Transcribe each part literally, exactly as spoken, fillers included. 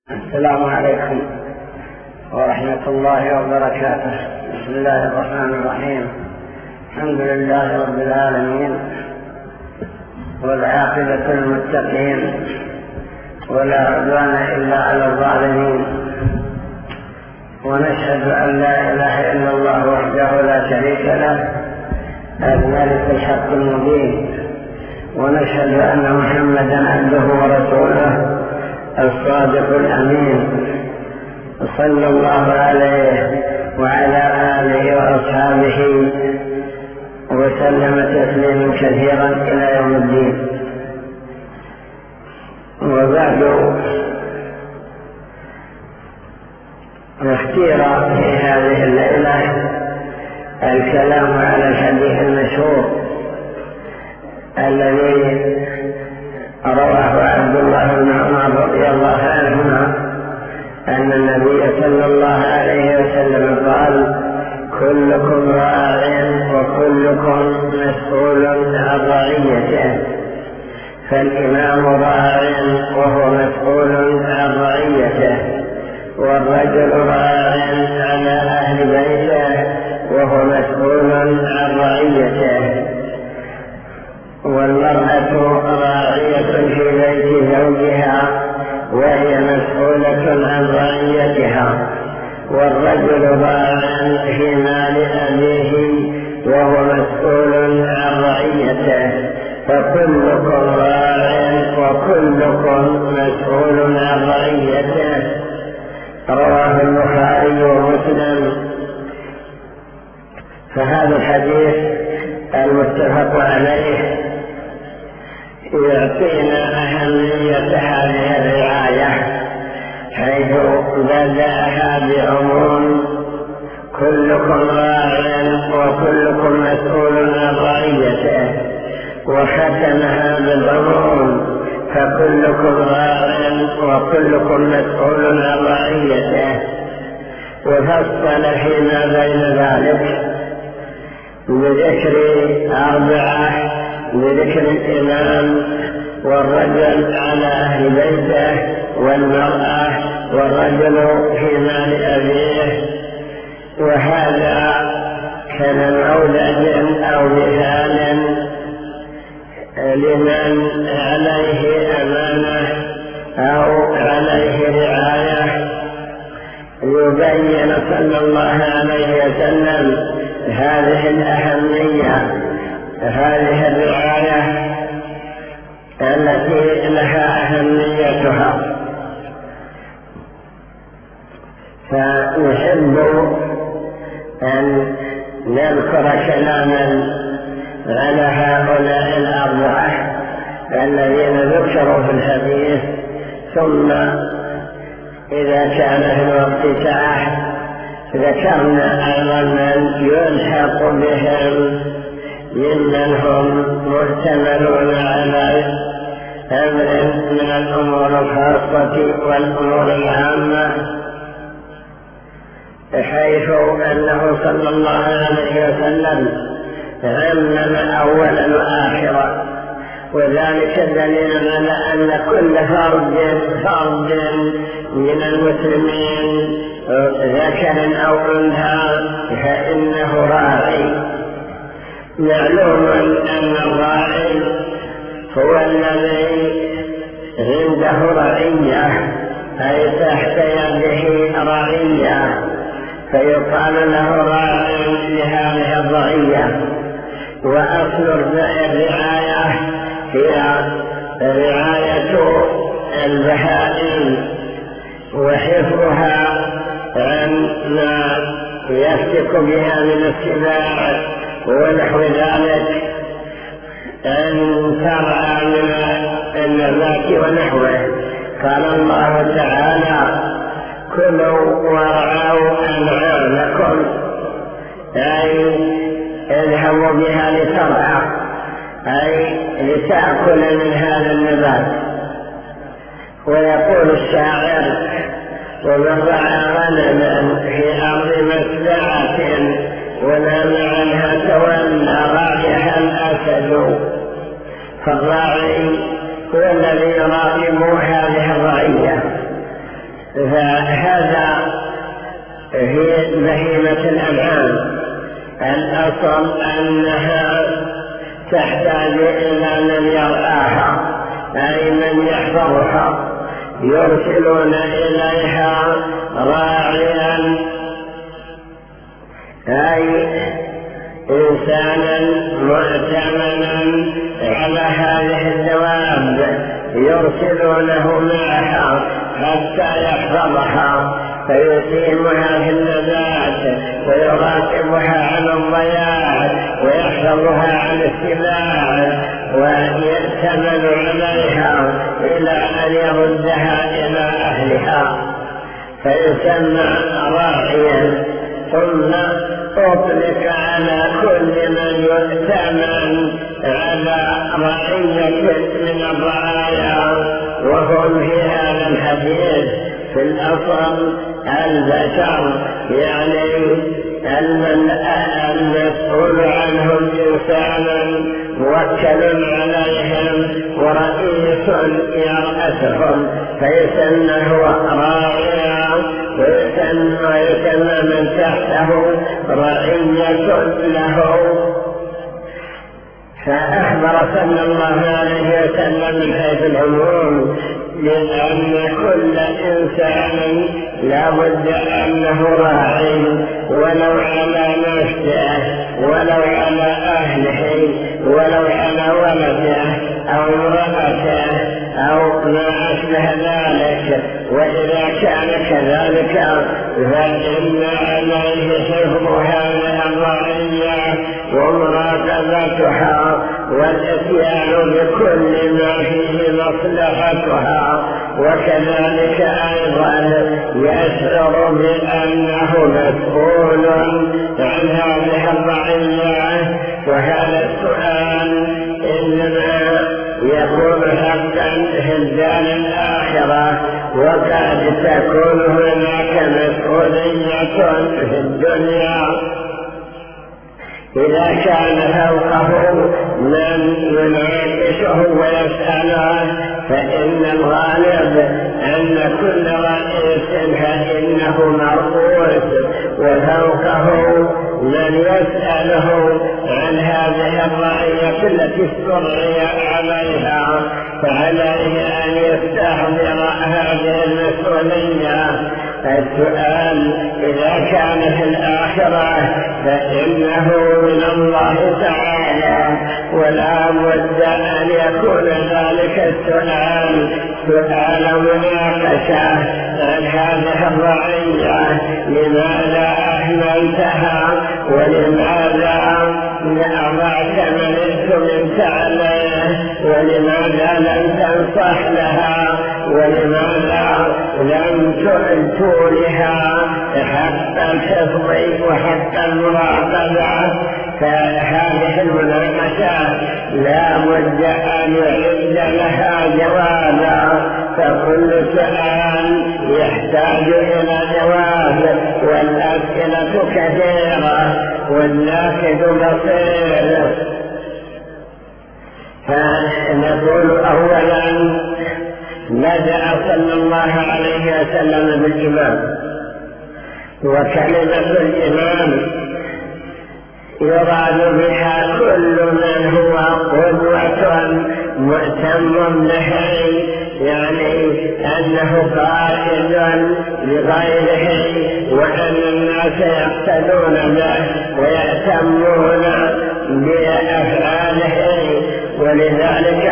السلام عليكم ورحمة الله وبركاته. بسم الله الرحمن الرحيم. الحمد لله رب العالمين، والعاقبة للمتقين، ولا عدوان إلا على الظالمين، ونشهد أن لا إله إلا الله وحده لا شريك له الملك الحق المبين، ونشهد أن محمدا عبده ورسوله الصادق الأمين، صلى الله عليه وعلى آله وأصحابه وسلم تسليما كثيرا إلى يوم الدين. وبعد، اختير في هذه الليلة الكلام على الحديث المشهور الذي رواه عبد الله بن عمر رضي الله عنهما أن النبي صلى الله عليه وسلم قال: كلكم راع وكلكم مسؤول عن رعيته، فالإمام راع وهو مسؤول عن رعيته، والرجل راع على أهل بيته وهو مسؤول عن رعيته، والمرأة راعية في بيت زوجها وهي مسؤولة عن رعيتها، والرجل راع في مال أبيه وهو مسؤول عن رعيته، فكلكم راع وكلكم مسؤول عن رعيته. رواه البخاري ومسلم. فهذا الحديث المتفق عليه يعطينا أهمية هذه الرعاية، حيث بدأها بعموم كلكم راع وكلكم مسؤول عن رعيته، وختمها بالعموم فكلكم راع وكلكم مسؤول عن رعيته، وفصل فيما بين ذلك بذكر أربعة: بذكر الإمام، والرجل على أهل بيته، والمرأة، والرجل في مال أبيه. وهذا كنموذج أو مثال لمن عليه أمانة أو عليه رعاية، يبين صلى الله عليه وسلم هذه الأهمية، هذه الرعاية التي لها أهميتها. فنحب أن نذكر كلاما على هؤلاء الأربعة الذين ذكروا في الحديث، ثم إذا كان في الوقت ساعة ذكرنا أيضا من يلحق بهم ممن هم محتملون على أمر من الأمور الخاصة والأمور العامة، حيث أنه صلى الله عليه وسلم عمم أولا وآخرا، وذلك دليل على أن كل فرد فرد من المسلمين ذكر أو أنثى فإنه راعي. معلوم أن الراعي هو الذي عنده رعية، أي تحت يده رعية، فيقال له راعي لهذه الرعية. وأصل الرعاية هي رعاية البهائم وحفظها عن ما يفتك بها من السباع ونحو ذلك، أن ترعى من النبات ونحوه. قال الله تعالى: كلوا وارعوا أنعامكم، أي اذهبوا بها لترعى، أي لتأكل من هذا النبات. ويقول الشاعر: ومن رعى غنما في أرض مسبعة ونام عنها تولى راعيها الأسد. فالراعي هو الذي يراقب هذه الرعية، فهذا هي بهيمة الأنعام. الأصل أنها تحتاج إلى من يرعاها، أي من يحفظها، يرسلون إليها راعيا أي إنسانا مؤتمنا على هذه الدواب، يرسلونه معها حتى يحفظها فيسيمها في النبات ويراقبها عن الضياع ويحفظها عن السباع ويأتمن عليها إلى أن يردها إلى أهلها، فيسمى راعيا. ثم أطلق على كل من يؤتمن على رعية من الرعايا، وهم في هذا الحديث في الأصل البشر، يعني المسؤول عنهم إنسانا موكل عليهم ورئيس يرأسهم، فيسمى هو راعيا، ويسمى من تحته رعية له. فأخبر صلى الله عليه وسلم من حيث العموم لأن كل إنسان لا بد أنه راعي، ولو على نفسه ولو على أهله ولو على ولده أو امرأته أو ما أشبه ذلك. وإذا كان كذلك فإن عليه حفظ هذه الرعية ومراقبتها والإتيان بكل ما فيه مصلحتها، وكذلك أيضا يشعر بأنه مسؤول عن هذه الرعية. وهذا السؤال إنما يكون حقا في الدار الآخرة، وقد تكون هناك مسؤولية في الدنيا. إذا كان فوقه من يناقشه ويسأله فإن الغالب أن كل رئيس فإنه مرؤوس، وفوقه من يسأله عن هذه الرعية التي استرعي عليها، فعليه أن يستحضر هذه المسؤولية. السؤال إذا كان في الآخرة فإنه من الله تعالى، ولا بد أن يكون ذلك السؤال سؤال مناقشة عن هذه الرعية. لماذا أهملتها؟ ولماذا أضعت من اتممت عليه؟ ولماذا لم تنصح لها؟ ولماذا لم تولها حق الحفظ وحق المراقبة؟ فهذه المناقشة لا بد أن يعد لها جوابا، فكل سؤال يحتاج إلى جواب، والأسئلة كثيرة والناقد بصير. فنقول أولا بدأ صلى الله عليه وسلم بالإمام، وكلمة الإمام يراد بها كل من هو قدوة مؤتم به، يعني أنه قائد لغيره، وأن الناس يقتدون به ويأتمون بأفعاله. ولذلك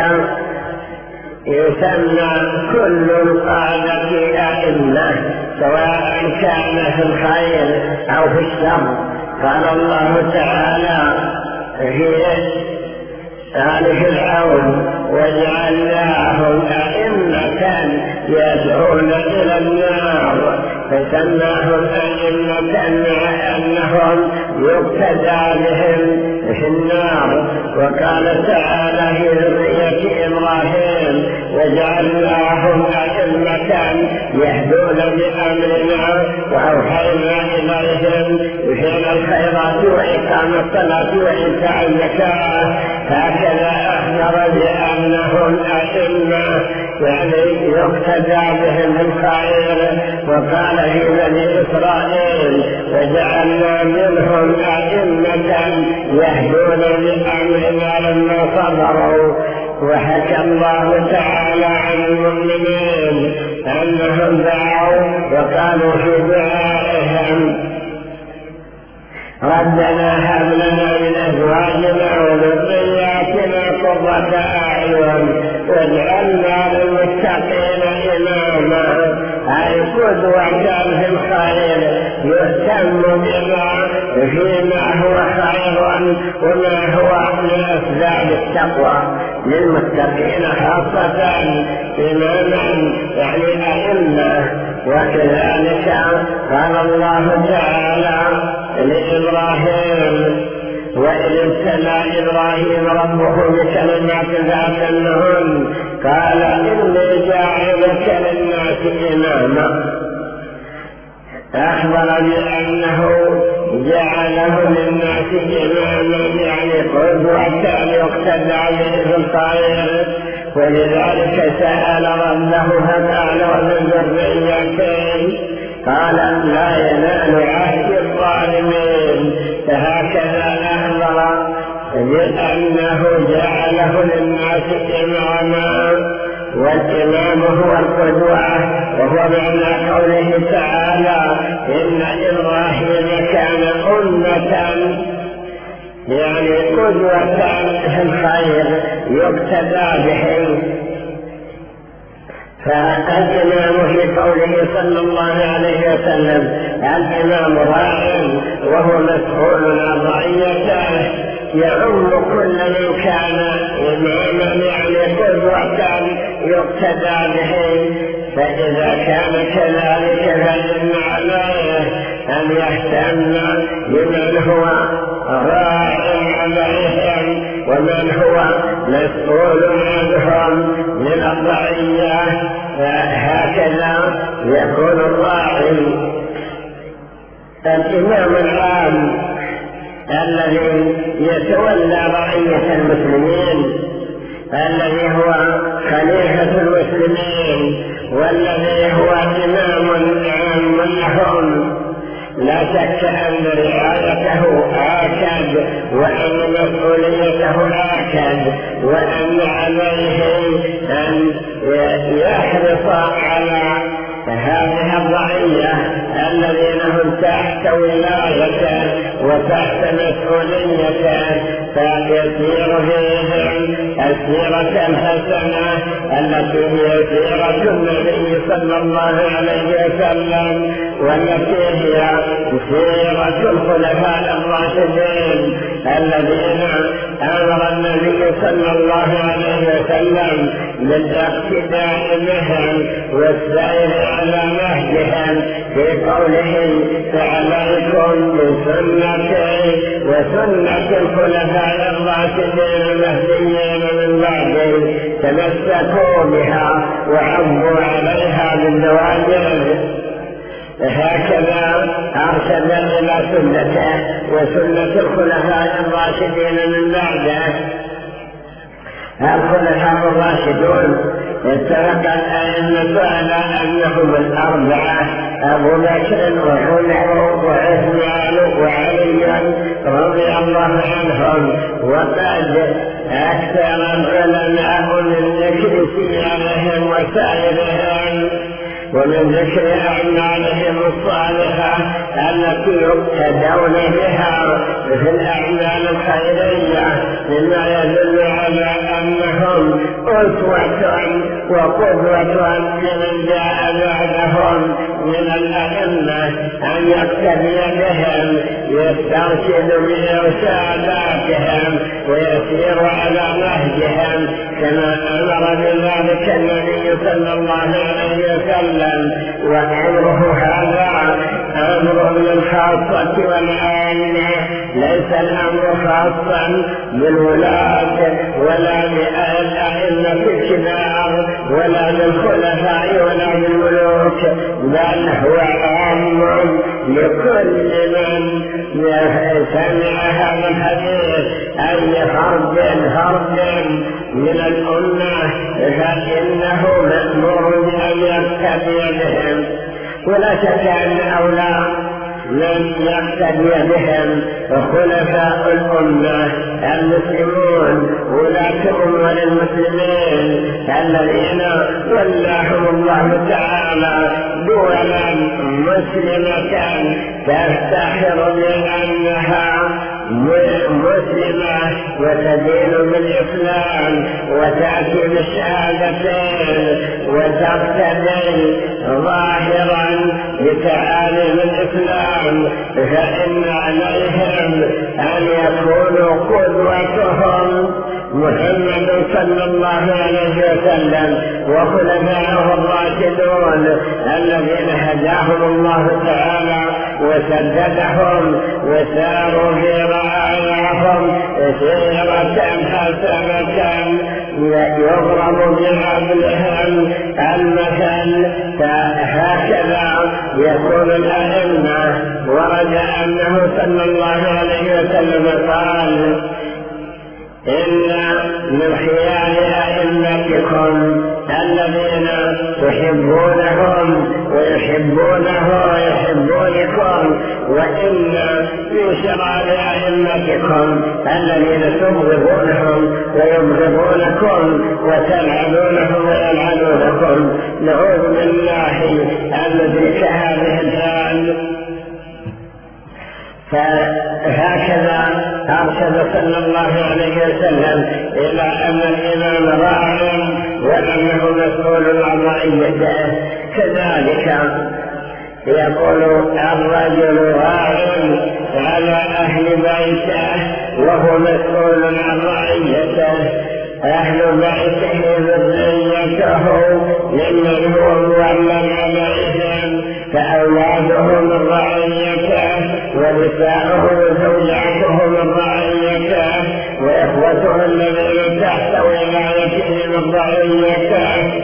يسمى كل القادة أئمة، سواء كان في الخير أو في الشر. قال الله تعالى في آل فرعون وجعلناهم أئمة يدعون إلى النار، فسماهم أئمة مع أنهم يقتدى بهم في النار. وقال تعالى في ذرية إبراهيم وجعلناهم أئمة يهدون بأمرنا وأوحينا إليهم بفعل الخيرات وإقام الصلاة وإيتاء الزكاة. هكذا أخبر بأنهم أئمة، يعني يقتدى بهم الخير وقال في بني إسرائيل فجعلنا منهم أئمة يهدون بأمرنا لما صبروا. وحكى الله تعالى عن المؤمنين أنهم دعوا وقالوا في دعائهم ربنا هب لنا من أزواجنا وذرياتنا قرة أعين واجعلنا للمتقين إماما، أي قدوة في الخير يهتم بما فيما هو خير وما هو من أسباب التقوى للمتقين خاصة إماما يعني أئمة. وكذلك قال الله تعالى لإبراهيم وإذ ابتلى إبراهيم ربه بكلمات فأتمهن قال إني جاعلك للناس إماما، أخبر بأنه جعله للناس إماما يعني قدوة يقتدى به في الخير. ولذلك سأل ربه فقال ومن ذريتين قال لا ينال عهد الظالمين. فهكذا أخبر بأنه جعله للناس إماما، والإمام هو القدوة، وهو معنى قوله تعالى إن إبراهيم كان أمة يعني قدوة في الخير يقتدى به. فالإمام في قوله صلى الله عليه وسلم الإمام راع وهو مسؤول عن رعيته، يعم كل من كان إماما يعني قدوة يقتدى به. فإذا كان كذلك فإن عليه أن يهتم بمن هو راع عليهم ومن هو مسؤول عنهم من الرعية. فهكذا يكون الراعي. الإمام العام الذي يتولى رعية المسلمين الذي هو خليفة المسلمين والذي هو إمام عام لهم، لا شك أن رعايته آكد وأن مسؤوليته آكد، وأن عليه أن يحرص على هذه الرعية الذين هم تحت ولايته وتحت مسؤوليته، فيسير فيهم السيرة الحسنة التي هي سيرة النبي صلى الله عليه وسلم، والتي هي سيرة الخلفاء الراشدين الذين أمر النبي صلى الله عليه وسلم بالاقتداء بهم والسير على نهجهم في قوله فعليكم بسنتي وسنة الخلفاء الراشدين المهديين من بعدي تمسكوا بها وعضوا عليها بالنواجذ. هكذا أرشد إلى سنته وسنة الخلفاء الراشدين من بعده. الخلفاء الراشدون اتفق الأئمة على أنهم الأربعة أبو بكر وعمر وعثمان وعلي رضي الله عنهم. وقد أكثر العلماء من ذكر سيرهم وسائرهم ومن ذكر أعمالهم الصالحة التي يقتدون بها في الأعمال الخيرية، مما يدل على أنهم أسوة وقدوة لمن جاء بعدهم من الأئمة، أن يقتدي بهم يسترشد بإرشاداتهم ويسير على نهجهم كما أمر بذلك النبي صلى الله عليه وسلم. وأمره هذا أمر للخاصة والعامة، ليس الأمر خاصا بالولاة ولا بالأئمة الكبار ولا بالخلفاء ولا بالملوك، بل هو عام لكل من سمع هذا الحديث أي فرد فرد من الأمة، فإنه مأمور بأن يقتدي بهم. ولا شك أن أولى من يقتدي بهم خلفاء الأمة المسلمون ولاة أمور المسلمين الذين ولاهم الله تعالى دولا مسلمة تفتخر بأنها مسلمة وتدين بالإسلام وتأتي بالشهادتين وتقتدي ظاهرا بتعاليم الإسلام، فإن عليهم أن يكونوا قدوتهم محمد صلى الله عليه وسلم وخلفائه الراشدون الذين هداهم الله تعالى وسددهم وساروا في رعاياهم سيرة حسنة يضرب بقبلهم المثل. فهكذا يكون الأئمة. ورد أنه صلى الله عليه وسلم قال: إن من خيار أئمتكم الذين تحبونهم ويحبونه ويحبونكم، وإن من شرار أئمتكم الذين تبغضونهم ويبغضونكم وتلعنونهم ويلعنونكم. نعوذ بالله أن ندرك هذه الحال. فهكذا أرشد صلى الله عليه وسلم إلى أن الإمام راع وأنه مسؤول عن رعيته. كذلك يقول: الرجل راع على أهل بيته وهو مسؤول عن رعيته. أهل بيته ذريته ممن هو مولى عليهم، فأولاده من رعيته ونساؤه وزوجاته من رعيته وإخوته الذين تحت ولايته من رعيته.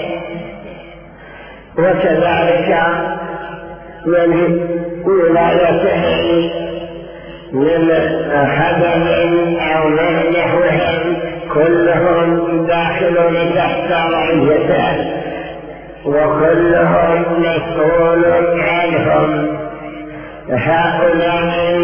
وكذلك من ولايته من خدم أو نحوهم كلهم داخلون تحت رعيته وكلهم مسؤول عنهم. هؤلاء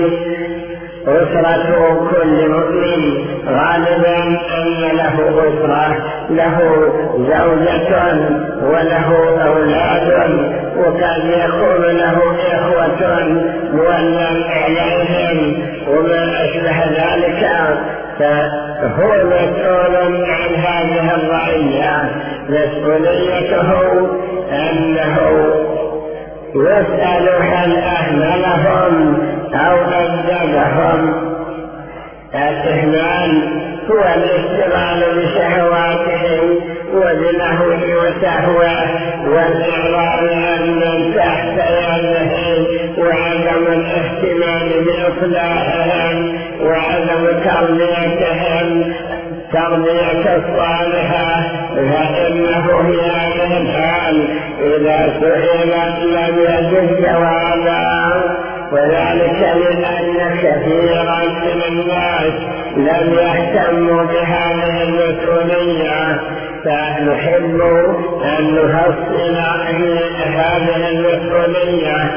أسرة كل مؤمن غالبا أن له أسرة، له زوجة وله أولاد، وقد يكون له إخوة مولى عليهم وما أشبه ذلك، فهو مسؤول عن هذه الرعية. مسؤوليته أنه يسأل هل أهملهم أو أجدهم. الإهمال هو الاستغلال بشهواتهم وبلهو وسهوه والإعراض عن من تحت يده وعدم الاهتمام بإصلاحهم وعدم تربيتهم تربية الصالحة. فإنه في هذه الحال إذا سئل لم يجد جوابا، وذلك لأن كثيرا من الناس لم يهتموا بهذه المسؤولية. فنحب أن نفصل هذه المسؤولية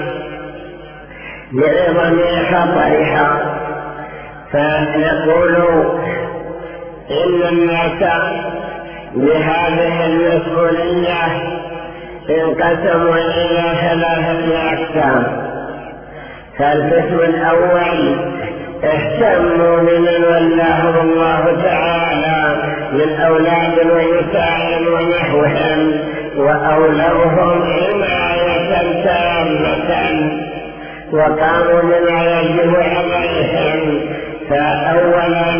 لعظم خطرها، فنقول إن الناس بهذه المسؤولية انقسموا إلى ثلاثة أقسام. فالقسم الأول اهتموا بمن ولاهم الله تعالى من أولاد ونساء ونحوهم وأولوهم عناية تامة وقاموا بما يجب عليهم. فأولا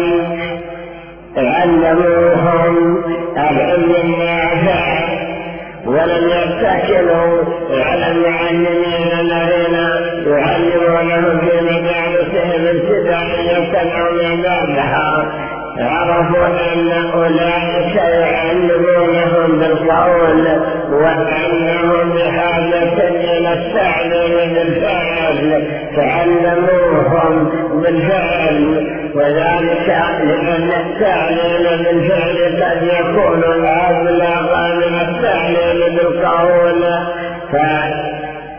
علموهم العلم النافع ولم يتكلوا على المعلمين الذين يعلمونهم في مجالسهم ابتدائية أو ما بعدها. عرفوا أن أولئك يعلمونهم بالقول وأنهم بحاجة إلى التعليم بالفعل، تعلموهم بالفعل، وذلك لأن التعليم بالفعل قد يكون أبلغ من التعليم بالقول.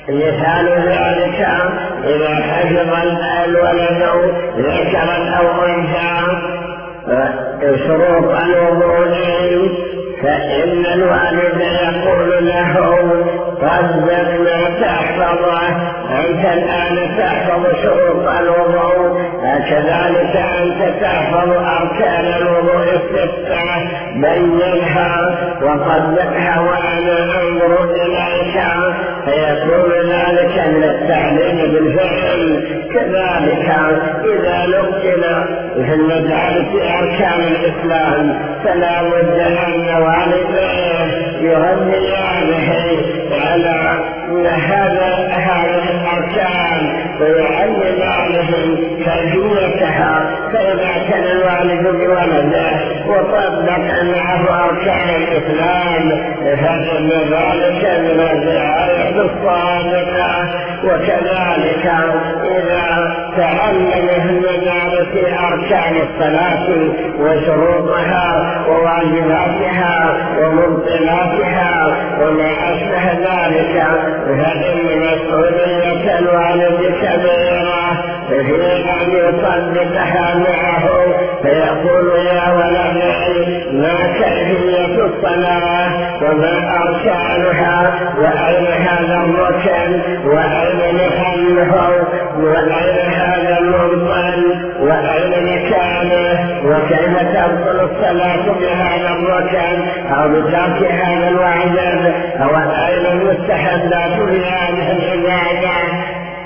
مثال ذلك إذا حفظ الولد ذكرا أو أنثى شروط الوضوء فإن الوالد يقول له صدق ما تحفظه، أنت الآن تحفظ شروط الوضوء، كذلك أنت تحفظ أركان الوضوء الستة، بينها وصدقها وأنا أنظر إليك، فيكون ذلك من التعليم بالفعل. كذلك إذا نقل في المدارس أركان الإسلام فلا بد أن والديه يغنيانه على هذا هذه الأركان ويعلمانه كيفيتها، فإذا كان الوالد بولده وطبق معه أركان الإسلام فإن ذلك من الرعاية الصادقة. وكذلك إذا تعلم في المدارس أركان الصلاة وشروطها وواجباتها ومبطلاتها وما أشبه ذلك فإن مسؤولية الوالد كبيرة في أن يصدقها معه، فيقول يا ولدي ما كيفية الصلاة وما أركانها وأين هذا الركن وأين محله وأين هذا المبطل وأين مكانه وكيف تبطل الصلاة بهذا الركن أو بترك هذا الواجب أو أين المستحبات بهذه العبادة.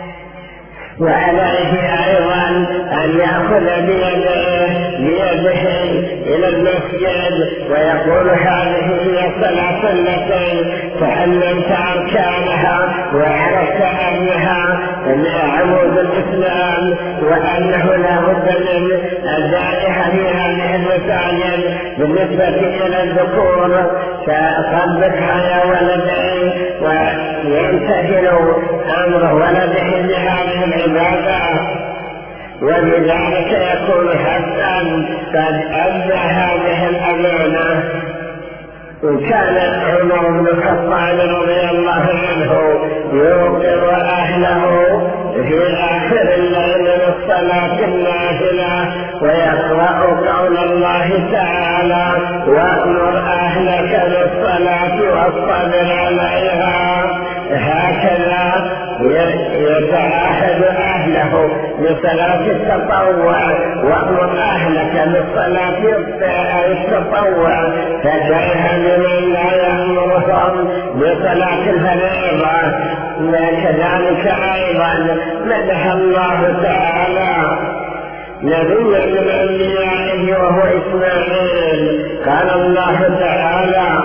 وعليه أيضا أن يأخذ بيده, بيده إلى المسجد ويقول هذه هي الصلاة التي تعلمت أركانها وعرفت أنها عمود الإسلام وأنه لا بد من أدائها في هذه المساجد. بالنسبة إلى الذكور فصدقها يا ولدي ويمتثل أمر ولده بهذه العبادة، وبذلك يكون حقا قد أدى هذه الأمانة. وكان عمر بن الخطاب رضي الله عنه يوقظ أهله في آخر الليل للصلاة النافلة ويقرأ قول الله تعالى وأمر أهلك بالصلاة واصطبر عليها. هكذا يتعاهد أهله بصلاة التطوع وأمر أهلك بالصلاة التطوع، فكيف بمن لا يأمرهم بصلاة الفريضة. كذلك أيضا مدح الله تعالى نبيا من أنبيائه وهو إسماعيل، قال الله تعالى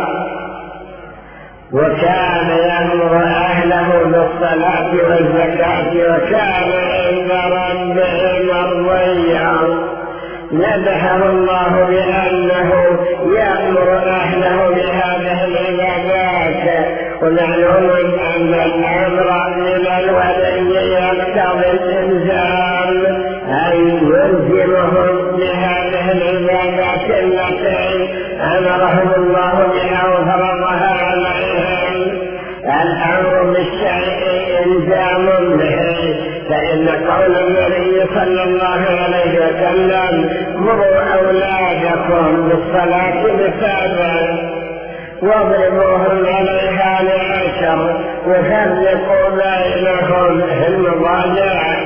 وكان يأمر أهله بالصلاة والزكاة وكان عند ربه مرضيا. مدحه الله بأنه يأمر أهله بهذه العبادات. ومعلوم أن الأمر من الولي يقتضي الإلزام أن يلزمهم بهذه العبادات التي أمرهم الله بها وفرضها عليهم. الأمر بالشيء إلزام به، فإن قول النبي صلى الله عليه وسلم مروا أولادكم بالصلاة بسبع واضربوهم عليها لعشر وفرقوا بينهم في المضاجع.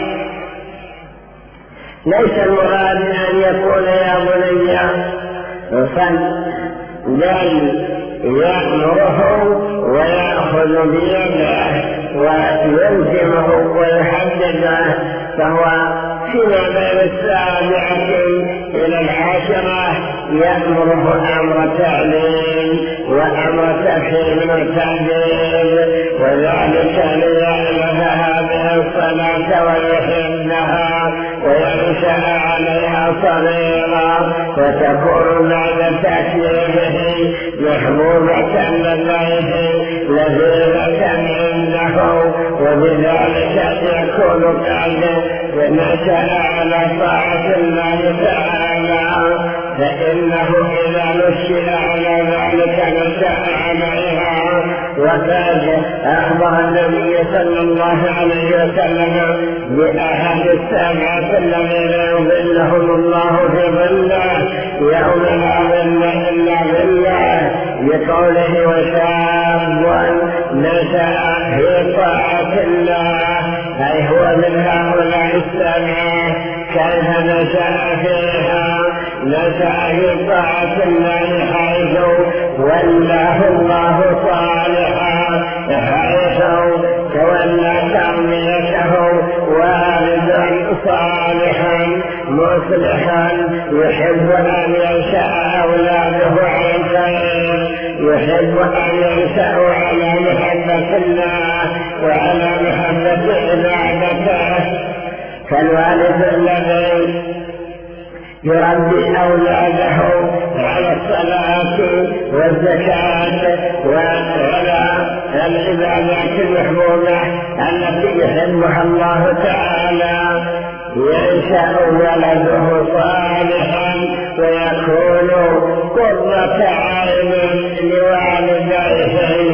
ليس المراد أن يقول يا بني صل، بل يأمره ويأخذ بيده ويلزمه ويحدده، فهو فيما بين السابعة إلى العاشرة يأمره أمر تعليم وأمر تفهيم وتعليم، وذلك ليعلم هذه الصلاة ويحبها وينشأ عليها صغيرا وتكون بعد تكليفه محبوبة لديه لذيذة عنده، وبذلك يكون قد نشأ على طاعة الله تعالى، فإنه إذا نشأ على ذلك نشأ عليها وقد أخبر النبي صلى الله عليه وسلم بأحد السبعة الذين يظلهم الله في ظله يوم لا ظل إلا ظله بقوله وشاب نشأ في طاعة الله، أي هو من هؤلاء السبعة. كيف نشأ فيها؟ نشأ في طاعة الله حيث ولاه الله صالحا، حيث تولى تربيته والدا صالحا مصلحا يحب أن ينشأ أولاده على الخير، يحب أن ينشأوا على محبة الله وعلى محبة عبادته. فالوالد الذي يربي أولاده على الصلاة والزكاة وعلى العبادات المحبوبة التي يحبها الله تعالى ينشأ ولده صالحا ويكون قرة عين لوالديه.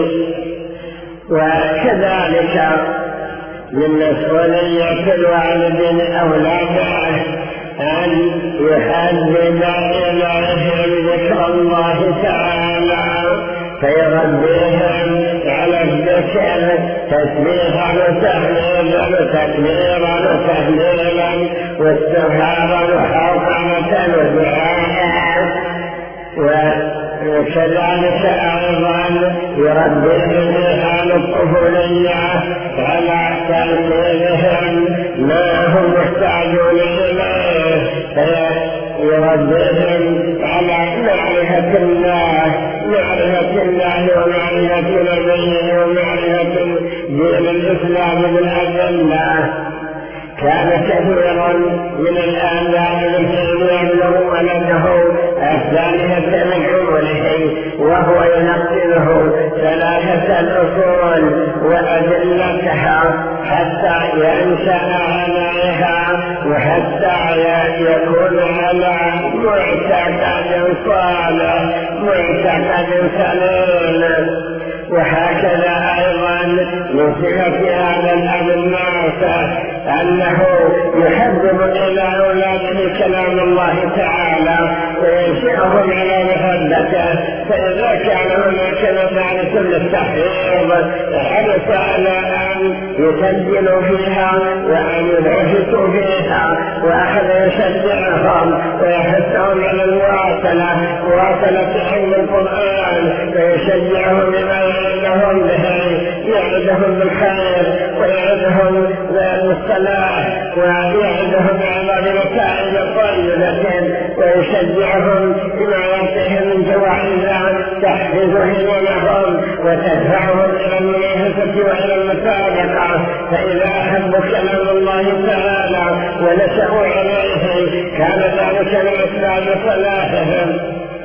وكذلك من مسؤولية الوالد أولاده أن يحبب إليهم ذكر الله تعالى فيربيهم على الذكر تسبيحا وتحميدا وتكبيرا وتهليلا واستغفارا وحوقمة ودعاء. وكذلك أيضا يربيهم في حال الطفولية على تلميذهم ما هم محتاجون إليه، فيربيهم على معرفة الله معرفة الله ومعرفة نبيه ومعرفة دين الإسلام بالأدلة. كان كثيرا من الآباء الذين يبلغ ولده الثالثة من عمره وهو ينقله ثلاثة الأصول وأدلتها حتى ينشأ عليها وحتى يكون على معتقد صالح معتقد سليم. وهكذا أيضا من صفة هذا الأب الناصح أنه يحبب إلى أولاده كلام الله تعالى وينشئهم على محبته. فإذا كان هناك مدارس للتحفيظ حرص على أن يسجلوا فيها وأن ينافسوا فيها، وأخذ يشجعهم ويحثهم على المواصلة مواصلة علم القرآن ويشجعهم بما يعدهم به، يعدهم بالخير ويعدهم بالصلاح ويعدهم على بنتائج طيبة ويشجعهم بما يعطيهم من جوائز تحفز هممهم وتدفعهم إلى المنافسة وإلى المسابقة. فإذا أحبوا كلام الله تعالى ونشأوا عليه كان ذلك من أسباب صلاحهم.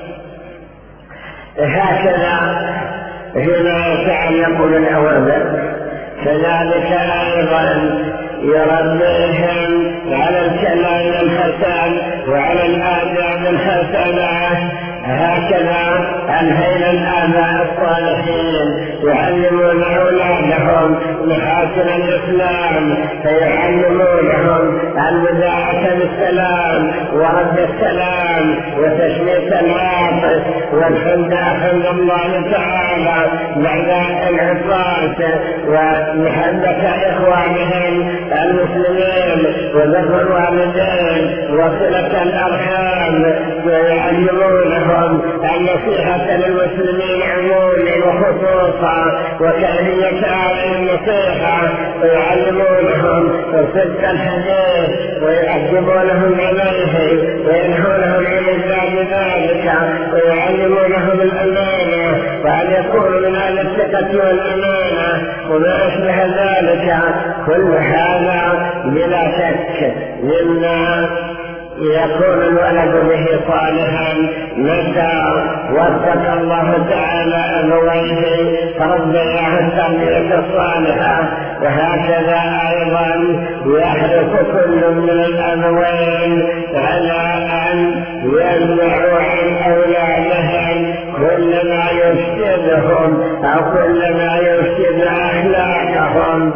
هكذا فيما يتعلق بالأوامر كذلك أيضا يربيهم على الكلام الحسن وعلى الآداب الحسنة. هكذا ألهينا الآباء الصالحين يعلمون أولادهم محاسن الإسلام فيعلمونهم البداءة بالسلام ورد السلام وتشميت العاطس والحمد حمد الله تعالى بعد العطاس ومحبة إخوانهم المسلمين وذكر الوالدين وصلة الأرحام ويعلمونهم النصيحة للمسلمين عموما وخصوصا وكيفية هذه النصيحة ويعلمونهم صدق الحديث ويؤدبونهم عليه وينهونهم عن إزداد ذلك ويعلمونهم الأمانة وأن يكونوا من أهل الثقة والأمانة وما أشبه ذلك. كل هذا بلا شك مما يكون الولد به صالحا متى وفق الله تعالى أبويه فربياه التربية الصالحة. وهكذا أيضا يحرص كل من الأبوين على أن يمنعوا عن أولادهم كل ما يفسد يفسدهم أو كل ما يفسد أخلاقهم،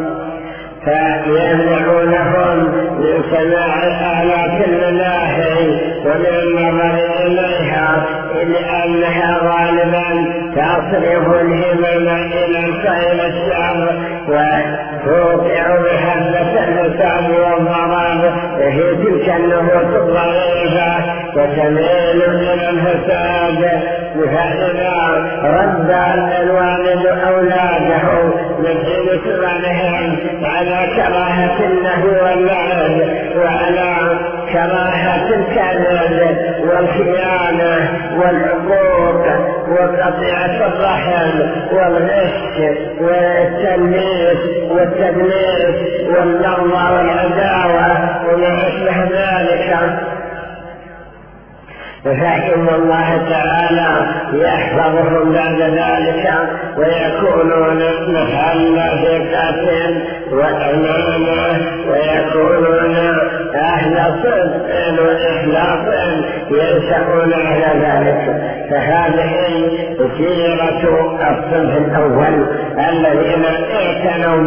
فيمنعونهم من سماع آلات الملاهي ومن النظر إليها، لأنها غالبا تصرف الهمم إلى الخير الشر وتوقع محبة الفساد والضرر في تلك النفوس الضعيفة وتميل إلى الفساد. فإذا رد الوالد أولاده من حين صغرهم على كراهة اللهو واللعب وعلى كراهة الكذب والخيانة والعقوق وقطيعة الرحم والغش والتلميس والتدليس والنظر والعداوة وما أشبه ذلك، فإن الله تعالى يحفظهم بعد ذلك ويكونون محل ثقة وأمانة ويكونون أهل صدق وإخلاص ينشأون على ذلك. فهذه سيرة الصنف الأول الذين اعتنوا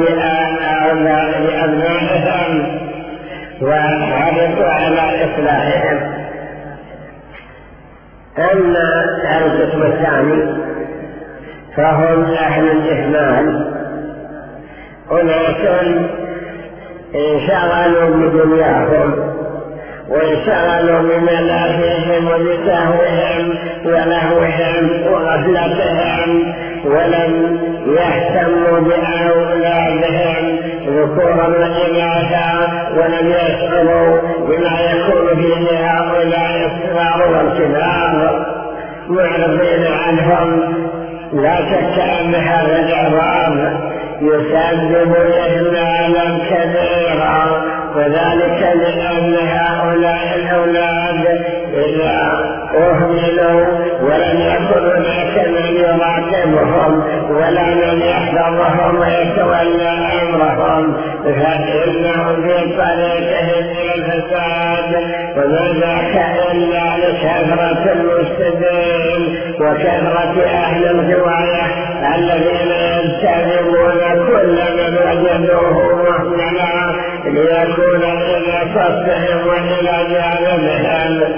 بأبنائهم وحرصوا على إصلاحهم. أما القسم الثاني فهم أهل الإهمال، أناس انشغلوا بدنياهم وانشغلوا بملاهيهم وبسهوهم ولهوهم وغفلتهم، ولم يهتموا بأولادهم ذكورا وإناثا، ولم يشعروا بما يكون فيه هؤلاء الصغار والكبار معرضين عنهم. لا شك أن هذا الإعراض يسبب إهمالا كبيرا، وذلك لأن هؤلاء الأولاد إذا أهملوا ولم يكن هناك من يراقبهم ولا من يحفظهم ويتولى أمرهم، فإنهم في طريقهم إلى الفساد، وما ذاك إلا لكثرة المفسدين وكثرة أهل الغواية الذين يجتنبون كل من وجدوه مهملا ليكون إلى صفهم وإلى جانبهم.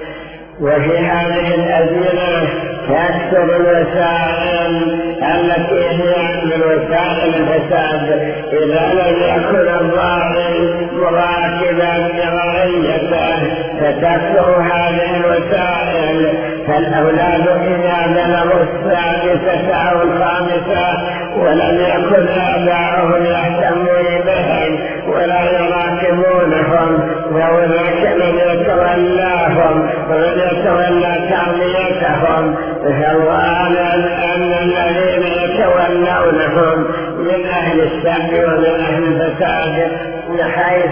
وفي هذه الأزمنة تكثر الوسائل التي هي من وسائل الفساد إذا لم يكن الراعي مراقبا لرعيته، فتكثر هذه الوسائل. فالأولاد إذا بلغوا السادسة أو الخامسة ولم يكن آباؤهم يهتمون بهم ولا يراقبونهم، وهناك من يتولاهم ومن يتولى تربيتهم، فالغالب أن الذين يتولونهم من أهل الشر ومن أهل الفساد، حيث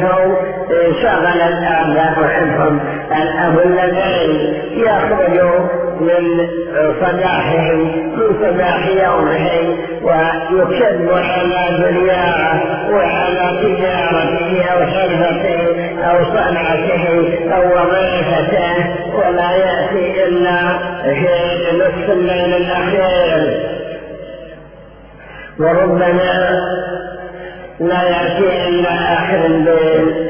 انشغل الآباء عنهم. الأب الذي يخرج من صباحهم من صباح يومه ويكذب على دنياه وعلى تجارته أو حرفته أو صنعته أو وظيفته، ولا يأتي إلا في نصف الليل الأخير، وربما لا يأتي إلا آخر الليل.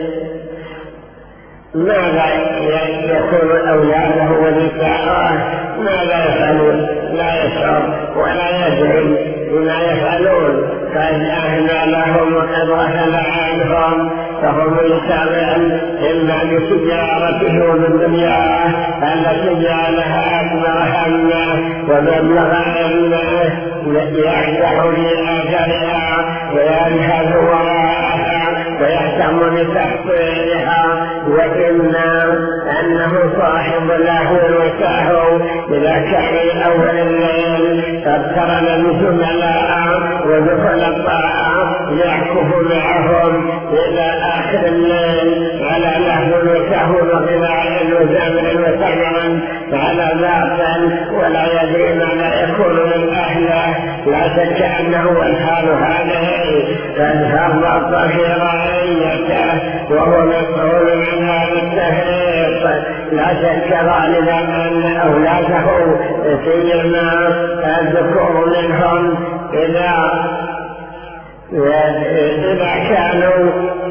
ماذا يكون أولاده ونساءه؟ ماذا يفعلون؟ لا يشعر ولا يدري بما يفعلون، فإن أهملهم وقد غفل عنهم فهم يتابع إما بتجارته وبالدنيا التي جعلها أكبر همه ومبلغ علمه، يفتح لأجلها وينهز وراءها ويهتم بتحصيلها، وإما أنه صاحب لهو وسهو إذا كان أول الليل قد قرن الزملاء ودخل الطاعة يعكف معهم إلى آخر الليل على لهو يأكل ويشهد غذاء وزمن وثمرا على باطل ولا يدري ماذا يكون من أهله. لا شك أنه الحال هذه قد فرط في رعيته وهو مسؤول عن هذا التفريط. لا شك غالبا أن أولاده سيما الذكور منهم إذا إذا كانوا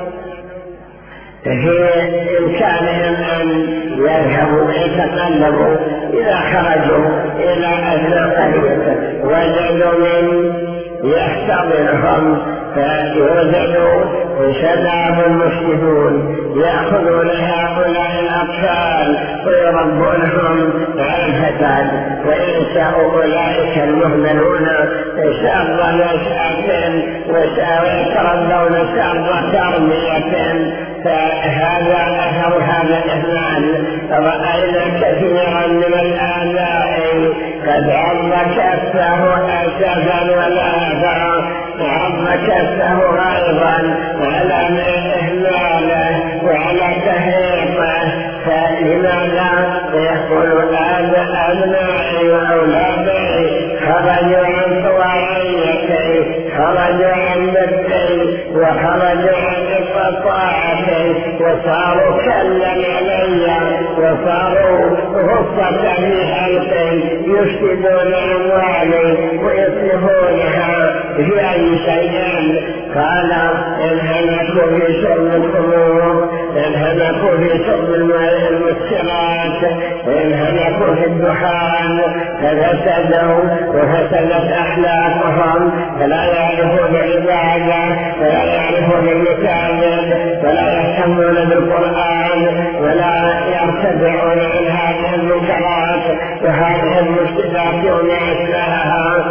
في إمكانهم أن يذهبوا يتقلبوا إذا خرجوا إلى أدنى قرية وجدوا من يحتضنهم فيوجدوا شباب مفسدون يأخذون هؤلاء الأطفال ويربونهم على الفساد وينشأ أولئك المهملون شر نشأة ويتربون شر تربية. فهذا أثر هذا الإهمال. رأينا كثيرا من الآباء قد عض كفه أسفا ولا عض كفه أيضا على إهماله وعلى تهريقه. فلماذا يقول أبنائي وأولادي خرجوا عن طواعيتي خرجوا عن نفسي وخرجوا عن استطاعتي وصاروا كلا علي وصاروا غصة في حلقي يفسدون أموالي ويصرفونها في أي شيء. قال انهمكوا في شرب الخمور انهمكوا في شرب المسكرات انهمكوا في الدخان ففسدوا وفسدت أخلاقهم فلا يعرفون العبادة ولا يعرفون المكابد ولا يهتمون بالقرآن ولا يرتدعون عن هذه المنكرات وهذه المفسدات وما أشبهها.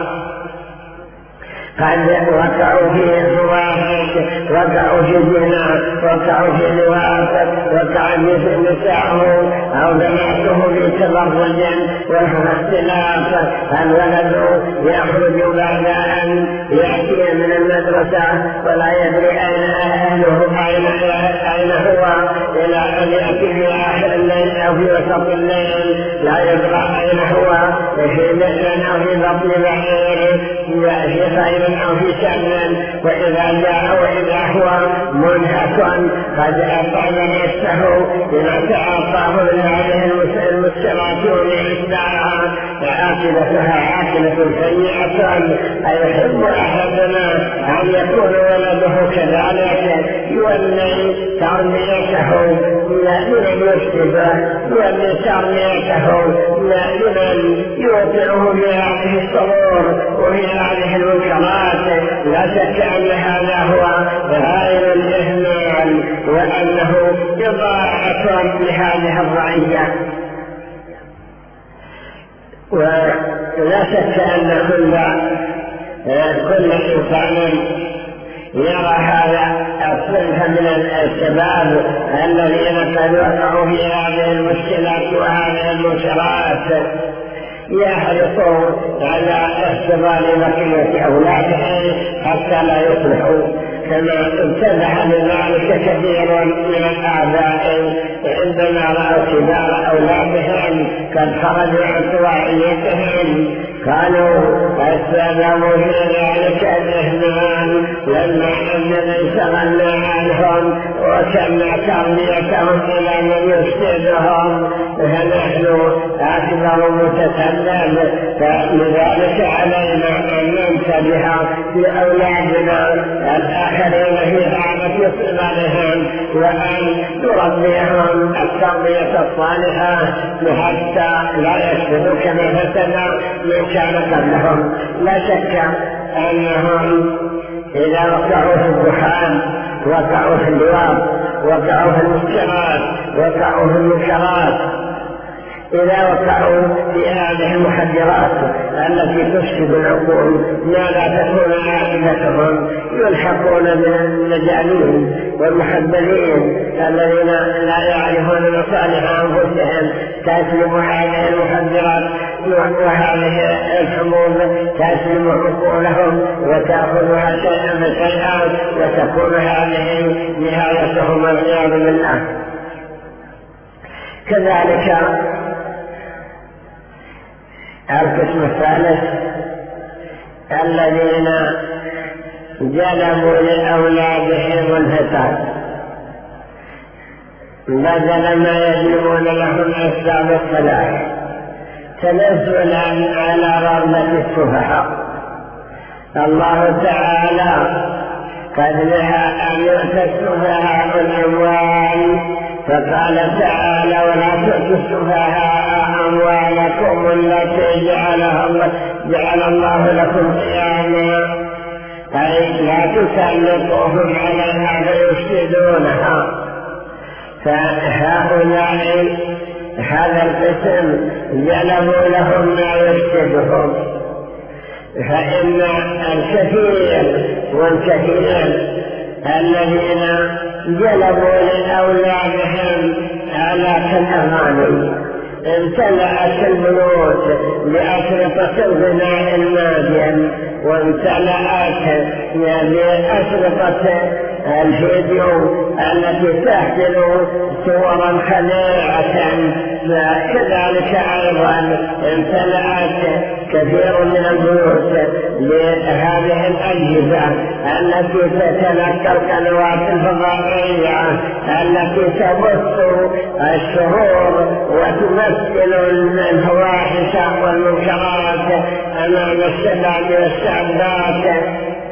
قد وقعوا في فواحش وقعوا في زنا وقعوا في لواط وقع في نساءه أو بناته في تبرج وهو اختلاف. الولد يخرج بعد أن يأتي من المدرسة ولا يدري أين أهله أين, أين هو إلى أن يأتي في آخر الليل أو في وسط الليل لا يدرى أين هو في مثل أو في بطن بعير في خير أو في شر. وإذا جاء وإذا هو منهك قد أطعم نفسه بما تعاطاه من هذه المسكرات ومعساها فعاقبتها عاقبة سيئة. أيحب أحدنا أن يكون ولده كذلك يولي تربيته لمن يفسده يولي تربيته لمن يوقعه في هذه الشرور وفي هذه المنكرات. لا شك أن هذا هو غاية الإهمال وأنه إضاعة لهذه الرعية. ولا شك أن كل كل إنسان يرى هذا الصنف من الشباب الذين قد وقعوا في هذه المشكلات وهذه المنكرات يحرصوا على احتضان بقية أولاده حتى لا يصلحوا كما انتبه لذلك كثير من الآباء عندما رأوا كبار أولادهم قد خرجوا عن طواعيتهم قالوا السبب في ذلك الإهمال لما أننا انشغلنا عنهم وكنا تربيتهم إلى من يفسدهم فنحن أكبر متسلم. فلذلك علينا أن ننتبه لأولادنا الآخرين في حالة صغرهم وأن نربيهم التربية الصالحة حتى لا يفسدوا كما فسد من كان قبلهم. لا شك أنهم إذا وقعوا في الدخان وقعوا في اللواط وقعوا في المسكرات وقعوا في المنكرات إذا وقعوا في هذه المخدرات التي تفسد العقول ما لا تكون عاقبتهم يلحقون بالمجانين والمحبلين الذين لا يعرفون مصالح أنفسهم تسلم هذه المخدرات وهذه الحموم تسلم عقولهم وتأخذها شيئا فشيئا وتكون هذه نهايتهم والعياذ بالله. كذلك القسم الثالث الذين جلبوا لأولادهم الفساد بدل ما يجلبون لهم أسباب الصلاح تنزلا على رغبة السفهاء. الله تعالى قد نهى أن يؤتى السفهاء الأموال، فقال تعالى: ولا تؤتوا السفهاء أموالكم التي جعلها الله جعل الله لكم قياما، أي لا تسلطوهم عليها فيفسدونها. فهؤلاء هذا القسم جلبوا لهم ما يفسدهم، فإن الكثير والكثير الذين جلبوا لأولادهم آلات الأغاني، امتلأت البيوت بأشرطة الغناء النادم، وامتلأت بأشرطة الفيديو التي تحمل صورا خليعة. كذلك أيضا امتلأت كثير من البيوت لهذه الأجهزة التي تتلقى القنوات الفضائية التي تبث الشرور وتمثل الفواحش والمنكرات أمام الشباب والشابات.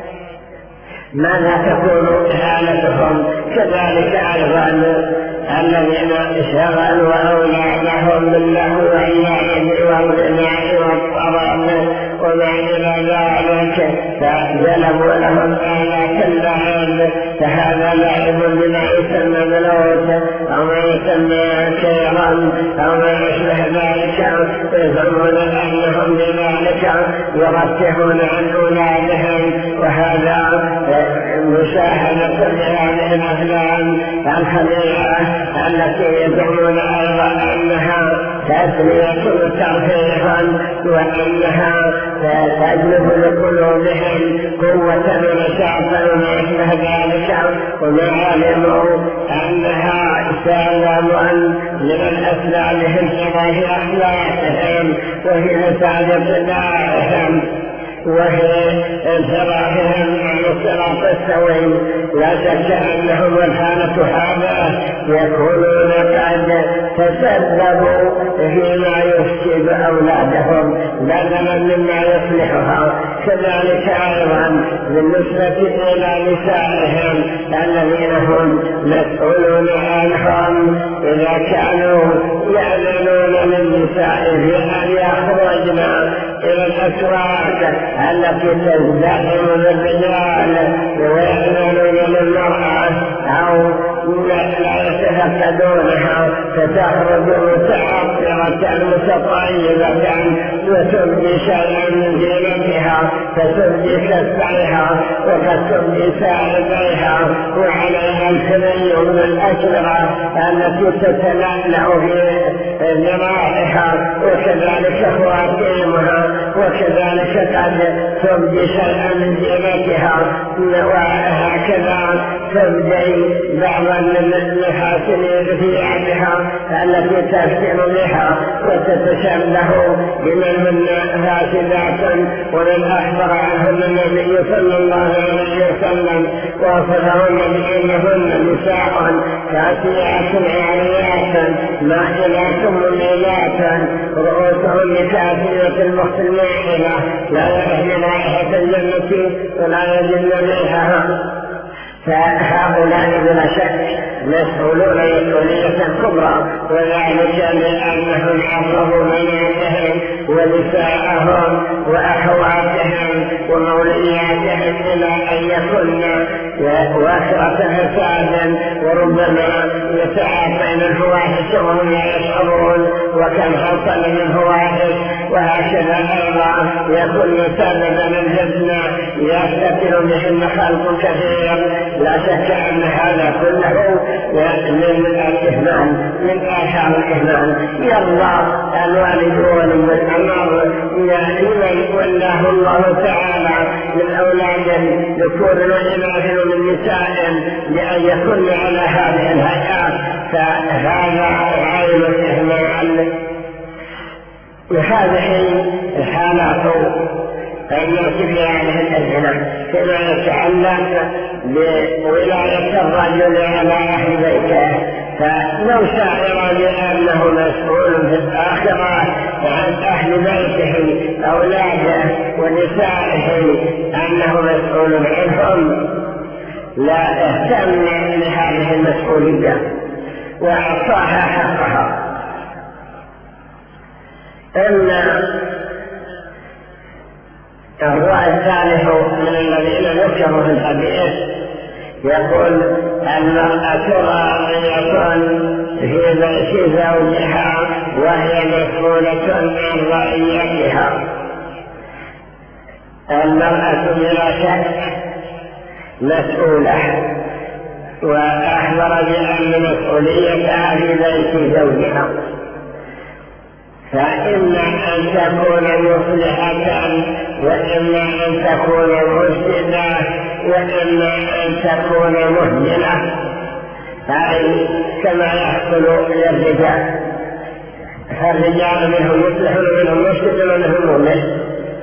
ماذا تكون حالتهم؟ كذلك أيضا الذين شغلوا أولادهم باللهو واللعب والغناء والطرب وما إلى ذلك، فجلبوا لهم آلات اللعب، فهذا لعب بما يسمى بلوت أو ما يسمى كيرا أو ما يشبه ذلك، يزعمون أنهم بذلك يرفهون عن أولادهم. وهذا مشاهدة لهذه الأفلام الخليعة التي يزعمون أيضا أنها تسلية وترفيها، وأنها تجلب لقلوبهم قوة ونشاطا وما يشبه ذلك، وما علموا أنها سببا من الأسباب في انحراف أخلاقهم وفي فساد ابتدائهم وهي انحرافهم عن الصراط السوي. لا شك أنهم الحالة هذا يكونون قد تسببوا فيما يفسد أولادهم بدلا مما يصلحها. كذلك أيضا بالنسبة إلى نسائهم الذين هم مسؤولون عنهم، إذا كانوا يعلنون للنساء بأن يخرجن إلى الأسواق التي تزدحم بالرجال ويعلنون للمرأة أو لا يتفقدونها، فتخرج متعطرة متطيبة وتبدي شيئا من زينتها، فتبدي كفيها وقد تبدي ساعديها وعليها الحلي من الأشرة التي تتلألأ في ذراعها، وكذلك خواتيمها، وكذلك قد تبدي شيئا من زينتها، وهكذا تبدي بعضا من المحاسن ثيابها التي تفتن بها وتتشبه بمن هن فاسدات. ومن أخبر عنهن النبي صلى الله عليه وسلم وصفهن بأنهن نساء كاسيات عاريات مائلات مميلات رؤوسهن كاسية المخ المائلة لا يحمل رائحة الجنة ولا يجن ريحها. فهؤلاء بلا شك مسؤولون مسؤولية كبرى، وذلك لأنهم عرضوا بناتهم ونساءهم وأخواتهم ومولياتهم إلى أن يكن واسرة فساد، وربما يتعاطين الفواحش وهم لا يشعرون وكم حصل من فواحش. وهكذا أيضا يكون سببا الفتنة يفتتن بهن خلق كثير. لا شك أن هذا كله من الإهمال، من آثار الإهمال. يرضى الوالدون بالأمر لمن ولاه الله تعالى من أولاد ذكور وإناث ومن نساء بأن يكون على هذه الهيئات، فهذا عين الإهمال. وهذه الحالات التي في هذه الأزمنة فيما يتعلق بولاية الرجل على أهل بيته، فلو شعر بأنه مسؤول في الآخرة عن أهل بيته أولاده ونسائه أنه مسؤول عنهم لا اهتم لهذه المسؤولية وأعطاها حقها. إن الرأي الثالث من الذين ذكروا في الحديث يقول المرأة راضية في بيت زوجها وهي مسؤولة عن رعيتها. المرأة بلا شك مسؤولة، وأخبر بأن مسؤوليتها في بيت زوجها، فإما أن تكون مصلحة وإما أن تكون مفسدة وإما أن تكون مهملة، أي كما يحصل للرجال، فالرجال منهم مصلح ومنهم مفسد ومنهم مهمل،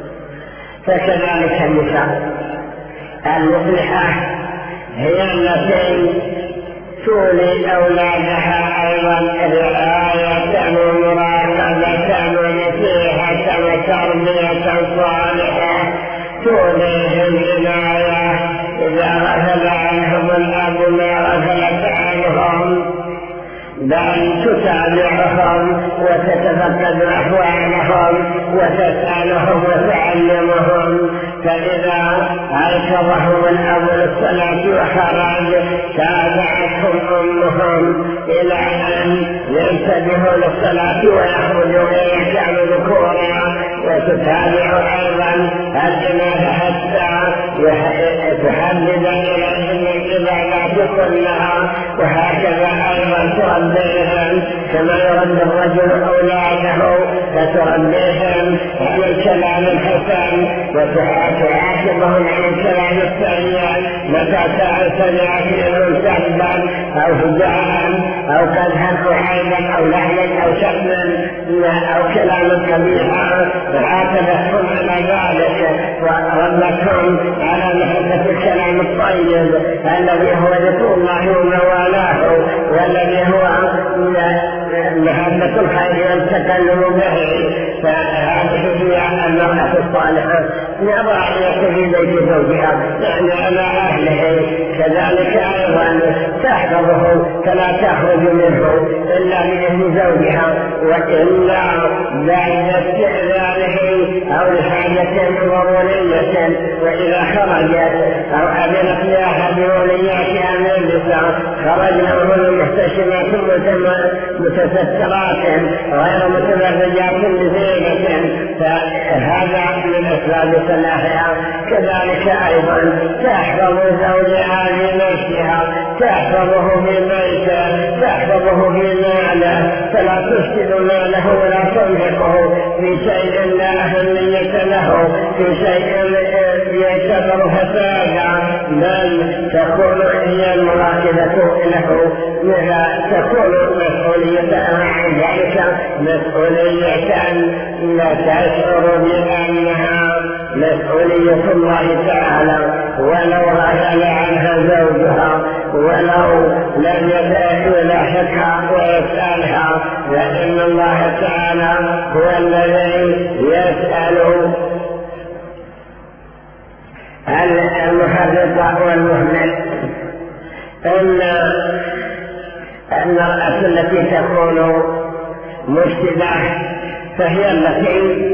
فكذلك النساء. المصلحة هي التي تولي أولادها أيضا رعاية ومراقبة ونصيحة وتربية صالحة، توليهم عناية إذا غفل عنهم الأب ما غفلت عنهم، بل تتابعهم وتتفقد أحوالهم وتسألهم وتعلمهم، فإذا أيقظهم الأب للصلاة وخرج تابعتهم أمهم إلى أن ينتبهوا للصلاة ويخرجوا ويرجعوا ذكورا، وتتابع أيضا الإناث حتى تحدد إليهم العبادات كلها، وهكذا أيضا تربيهم كما يربي الرجل أولاده، فتربيهم على الكلام الحسن وتعاقبهم على الكلام السيء متى سمع فيهم سبا أو هجاء أو قدحا أو عيبا أو لعنا أو شتما أو كلاما قبيحا، فعاتبتهم على ذلك وربتهم على محبة الكلام الطيب الذي هو ذكر الله وموالاه، والذي هو محبة الخير والتكلم به. فهذه هي المرأة الصالحة راعية في بيت زوجها، يعني على أهله، كذلك أيضا تحفظه فلا تخرج منه إلا بإذن زوجها، وإلا بعد استئذانه أو لحاجة ضرورية، وإذا خرجت أو أذنت لأحد ولياتها من النساء خرجنا وهن محتشمات متسترات غير متبرجات بزينة، فهذا من أسباب صلاحها. كذلك أيضا تحفظ زوجها بنفسها، تحفظه في بيته، تحفظه في ماله، فلا تفسد ماله ولا تنفقه في شيء لا أهمية له، في شيء يعتبر فسادا، بل تكون هي المراقبة له، لذا تكون مسؤوليتها عن ذلك مسؤولية لا تشعر بأنها مسؤولية الله تعالى، ولو غفل عنها زوجها ولو لم يلاحقها ويسألها، لأن الله تعالى هو الذي يسأل المحرق والمهمل. إن المرأة التي تكون مفسدة فهي التي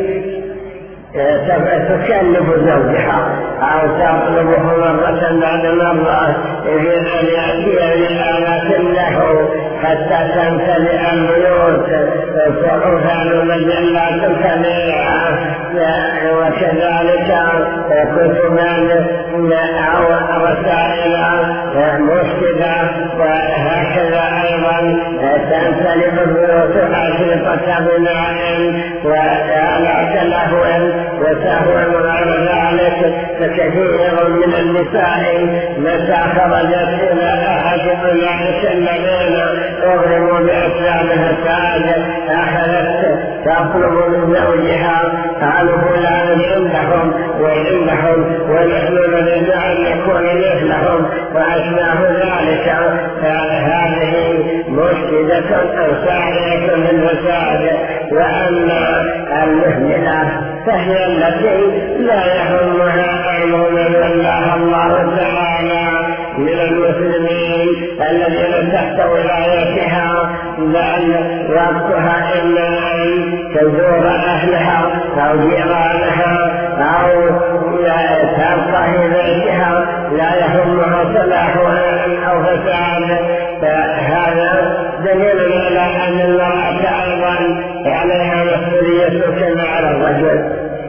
تكلف زوجها أو تطلبه مرة بعد مرة في أن يأتي بآلات له حتى تمتلئ البيوت صحفا ومجلات كبيرة، وكذلك كتبا أو رسائل مفسدة، وهكذا أيضا تمتلئ البيوت أشرطة بناء وآلات لهو وسهوا وغير ذلك. فكثير من النساء متى خرجت إلى أحد أولئك الذين أغرموا بأسباب الفساد أخذت تطلب من زوجها قالوا فلان عندهم وعندهم ونحن نريد أن نكون مثلهم وأشباه ذلك، فهذه مفسدة أو ساعية من الفساد. وأما المهملة فهي التي لا يهمها أمر من الله الله تعالى من المسلمين الذين تحت ولايتها، بل وقتها إما أن تزور أهلها أو جيرانها أو تبقى في بيتها، لا يهمها صلاح أو فساد. فهذا دليل على أن المرأة أيضا عليها مسؤولية كما على الرجل.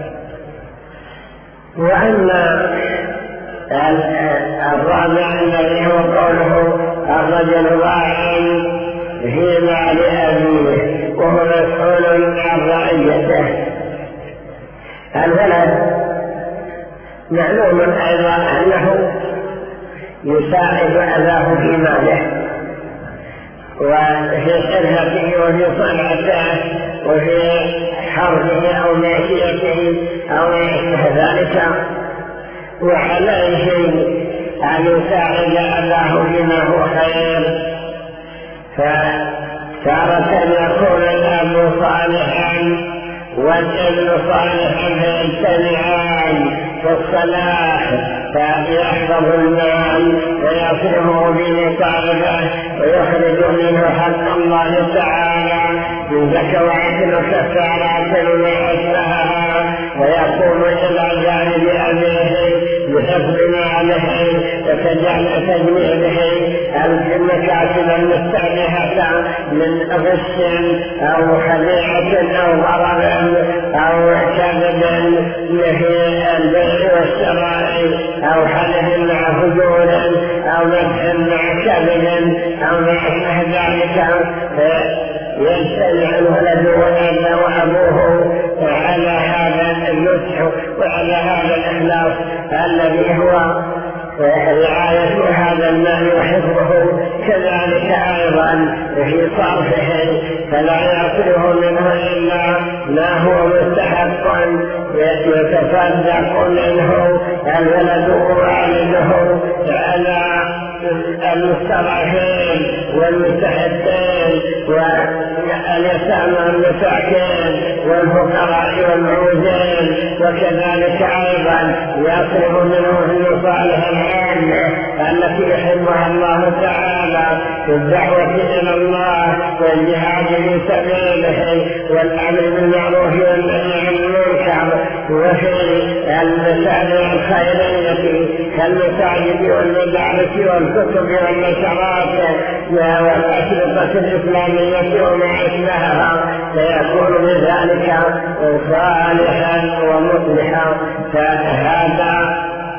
وأما الرابع الذي هو قوله الرجل راع في مال أبيه وهو مسؤول عن رعيته. الولد معلوم أيضا أنه يساعد أباه في ماله وفي حرفته وفي صنعته وفي حرفه أو ماشيته أو ما يشبه ذلك، وعليه أن يساعد أباه بما هو خير. فتارة يكون الأب صالحا والابن صالحا فيجتمعان في الصلاح، فيحفظ المال ويصرفه بمصارفه ويخرج منه حق الله تعالى من زكوات وكفارات وما أشبهها، ويقوم إلى جانب أبيه بحفظ ماله وتجميعه المكاسب المستأنفة من غش أو خديعة أو غرض أو كذب في البيع والشراء أو حلف مع فجور أو مدح مع كذب أو ما أشبه ذلك. يجتمع الولد والأب وأبوه على هذا النصح وعلى هذا الإخلاص الذي هو رعاية هذا المال وحفظه، كذلك أيضا في صرفه فلا يصرف منه إلا ما هو مستحق يتصدق منه الولد ووالده على المستضعفين والمستحقين واليتامى والمساكين والفقراء والمعوزين، وكذلك أيضا يصرف منه في المصالح العامة التي يحبها الله تعالى في الدعوة إلى الله والجهاد في سبيله والأمر بالمعروف والنهي عن المنكر، وفي المساجد الخيرية كالمساجد والمدارس والكتب والنشرات والأشرطة الإسلامية وما أشبهها، فيكون بذلك صالحا ومصلحا. فهذا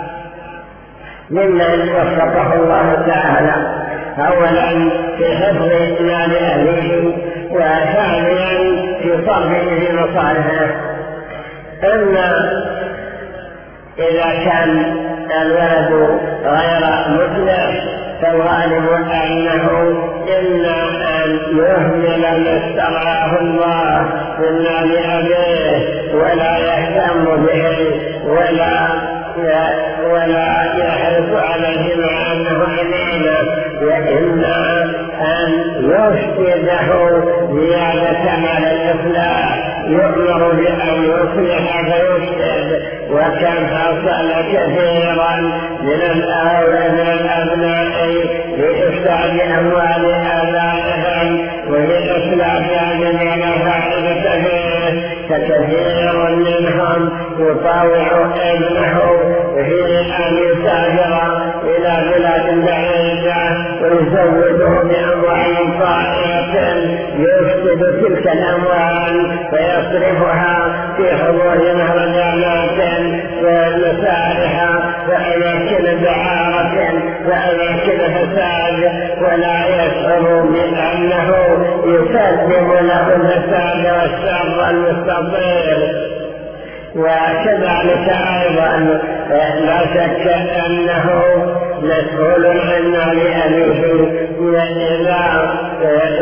ممن وفقه الله تعالى أولا في حفظ مال أهله وثانيا في صرفه في مصالحه. أما إذا كان الولد غير مصلح فالغالب أنه إما أن يهمل ما استرعاه الله من مال أبيه ولا يهتم به ولا ولا يحرص عليه مع أنه أمانة، وإما أن يفسده زيادة على الإصلاح، يؤمر بأن يصلح فيفسد. وكم حصل كثيرا من الأبناء لإفساد أموال آبائهم ولإصلاحهم على فائدة فيه، فكثير منهم يطاوع ابنه في أن يسافر إلى بلاد بعيدة ويزوده بأموال طائرة يفسد تلك الأموال فيصرفها في حضور مهرجانات ومسارح وأماكن دعارة وأماكن فساد، ولا يشعر بأنه يسلم له الفساد والشر المستطير. وكذلك أيضا لا شك أنه مسؤول عن مال أبيه إذا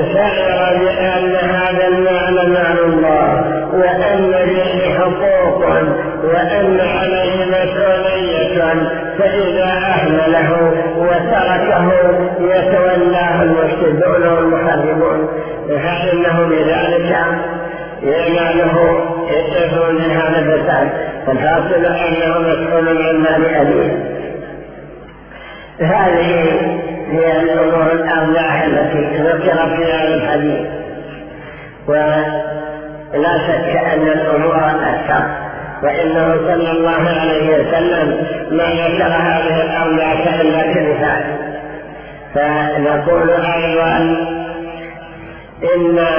المفسدون والمخربون، فإنه بذلك يناله إثم من هذا الفساد. فالحاصل أنه مسؤول عن مال أبيه. هذه هي الأمور الأربعة التي ذكرت في هذا الحديث، ولا شك أن الأمور أكثر، وإنه صلى الله عليه وسلم ما ذكر هذه الأربعة إلا كمثال. فنقول أيضا إن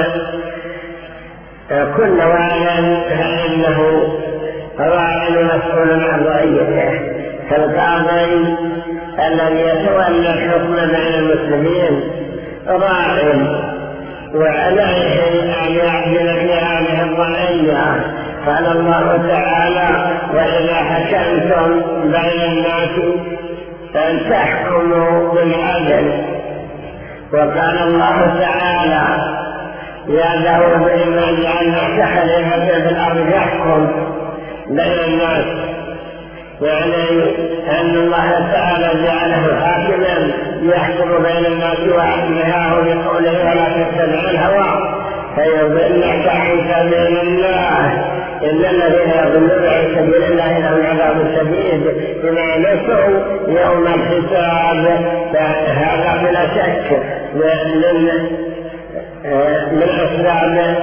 كل واحد فإنه راع مسؤول عن رعيته، فالقاضي الذي يتولى الحكم بين المسلمين راع، وعليه أن يعدل في هذه الرعية. قال الله تعالى: وإذا حكمتم بين الناس أن تحكموا بالعدل. وقال الله تعالى: يا داود إنا جعلناك خليفة في الأرض يحكم بين الناس، يعني أن الله تعالى جعله حاكما يحكم بين الناس وأحمها بقوله: ولا تتبع الهوى فيضلك عن سبيل الله إن الذين يضلون عن سبيل الله لهم عذاب شديد بما نسوا يوم الحساب. فهذا بلا شك من من أسباب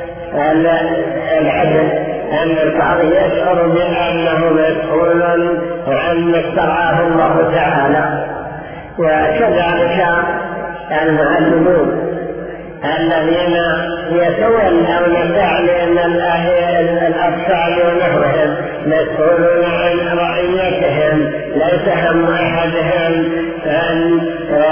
العدل أن القاضي يشعر بأنه مسؤول عن استرعاه الله تعالى. وكذلك المعلمون الذين يتولون تعليم الأطفال ونحوهم مسؤولون عن رعيتهم، ليس هم أحدهم أن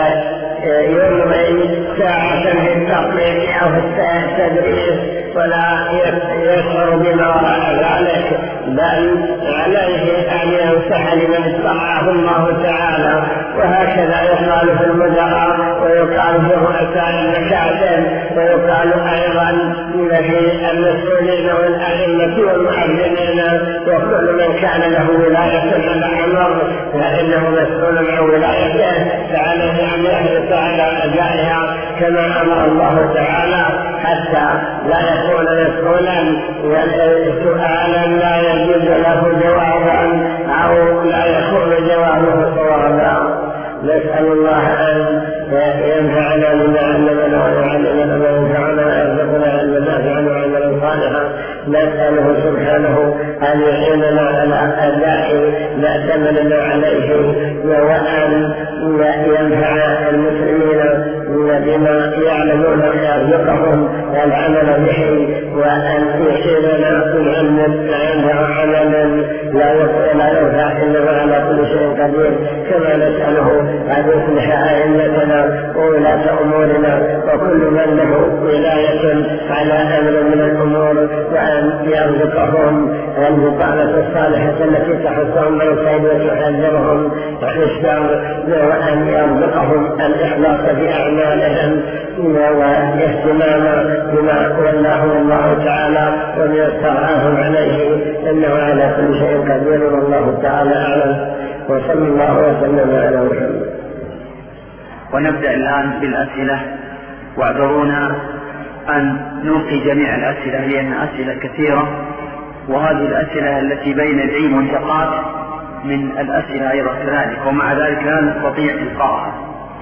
يمضي ساعة في التطبيق أو في التدريس ولا يشعر بما وراء ذلك، بل عليه أن ينصح لمن استرعاه الله تعالى. وهكذا يقال في المدراء، ويقال في رؤساء المكاتب، ويقال أيضا في المسؤولين والأئمة والمؤذنين، وكل من كان له ولاية على أمر فإنه مسؤول عن ولايته، فعليه أن يحرص على أدائها كما أمر الله تعالى، حتى لا يكون مسؤولا سؤالا لا يجد له جوابا أو لا يكون جوابه صوابا. نسأل الله أن ينفعنا بما علمنا ويعلمنا ما ينفعنا ويرزقنا علما نافعا وعملا صالحا. نسأله سبحانه أن يعيننا على أداء ما تمننا عليه، وأن ينفع المسلمين بما يعلمون ويرزقهم العمل به، وأن يحيلنا من علم عنده عملا لا ينفع إنما على كل شيء قدير. كما نسأله أن يصلح أئمتنا وولاة أمورنا وكل من له ولاية على أمر من الأمور، وأن يرزقهم البطانة الصالحة التي تحثهم من الخير وتحذرهم عن الشر، وأن يرزقهم الإخلاص في أعمالهم والاهتمام بما ولاه الله تعالى وما استرعاهم عليه، إنه على كل شيء قدير. والله تعالى أعلم، وصلى الله وسلم على محمد. ونبدأ الآن بالأسئلة، واعذرونا أن نلقي جميع الأسئلة لأن أسئلة كثيرة، وهذه الأسئلة التي بين ذي منطقات من الأسئلة أيضا كذلك، ومع ذلك لا نستطيع إلقاءها.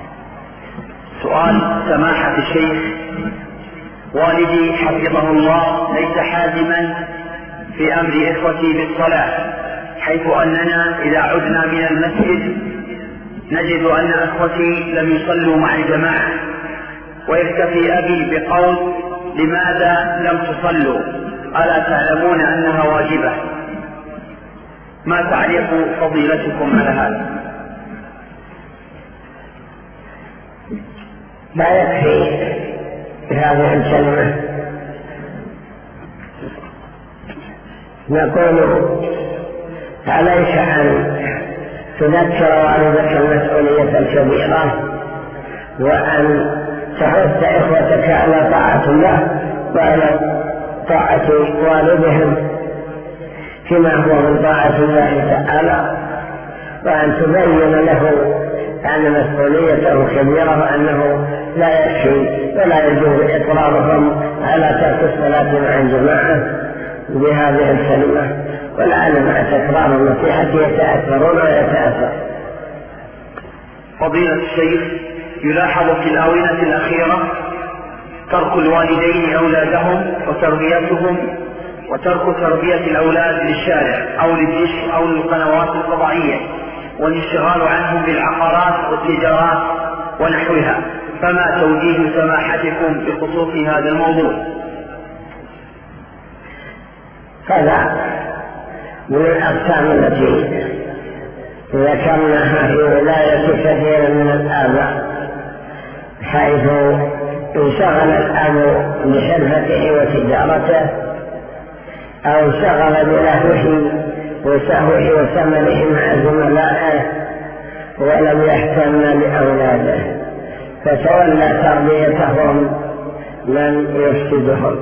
سؤال سماحة الشيخ: والدي حفظه الله ليس حازما في أمر إخوتي بالصلاة، حيث أننا إذا عدنا من المسجد نجد أن أخوتي لم يصلوا مع الجماعة، ويكتفي أبي بقول: لماذا لم تصلوا؟ ألا تعلمون أنها واجبة؟ ما تعليق فضيلتكم على هذا؟ لا يكفي هذه الكلمة، نقول عليك أن تذكر والدك المسؤولية الكبيرة، وأن تحث إخوتك على طاعة الله وعلى طاعة والدهم فيما هو من طاعة الله تعالى، وأن تبين له أن مسؤوليته كبيرة وأنه لا يكفي ولا يجوز إقرارهم على ترك الصلاة مع الجماعة بهذه الكلمة، ولعل مع تكرار النصيحة يتأثرون ويتأثر. فضيلة الشيخ، يلاحظ في الآونة الأخيرة ترك الوالدين أولادهم وتربيتهم وترك تربية الأولاد للشارع أو للدش أو للقنوات الفضائية، والانشغال عنهم بالعقارات والتجارات ونحوها، فما توجيه سماحتكم بخصوص هذا الموضوع؟ هذا من الأقسام التي ذكرناها في ولاية كثير من الآباء، حيث انشغل الأب بحرفته وتجارته أو شغل بلهوه وسهوه وثمنه مع زملائه ولم يهتم بأولاده، فتولى تربيتهم من يفسدهم.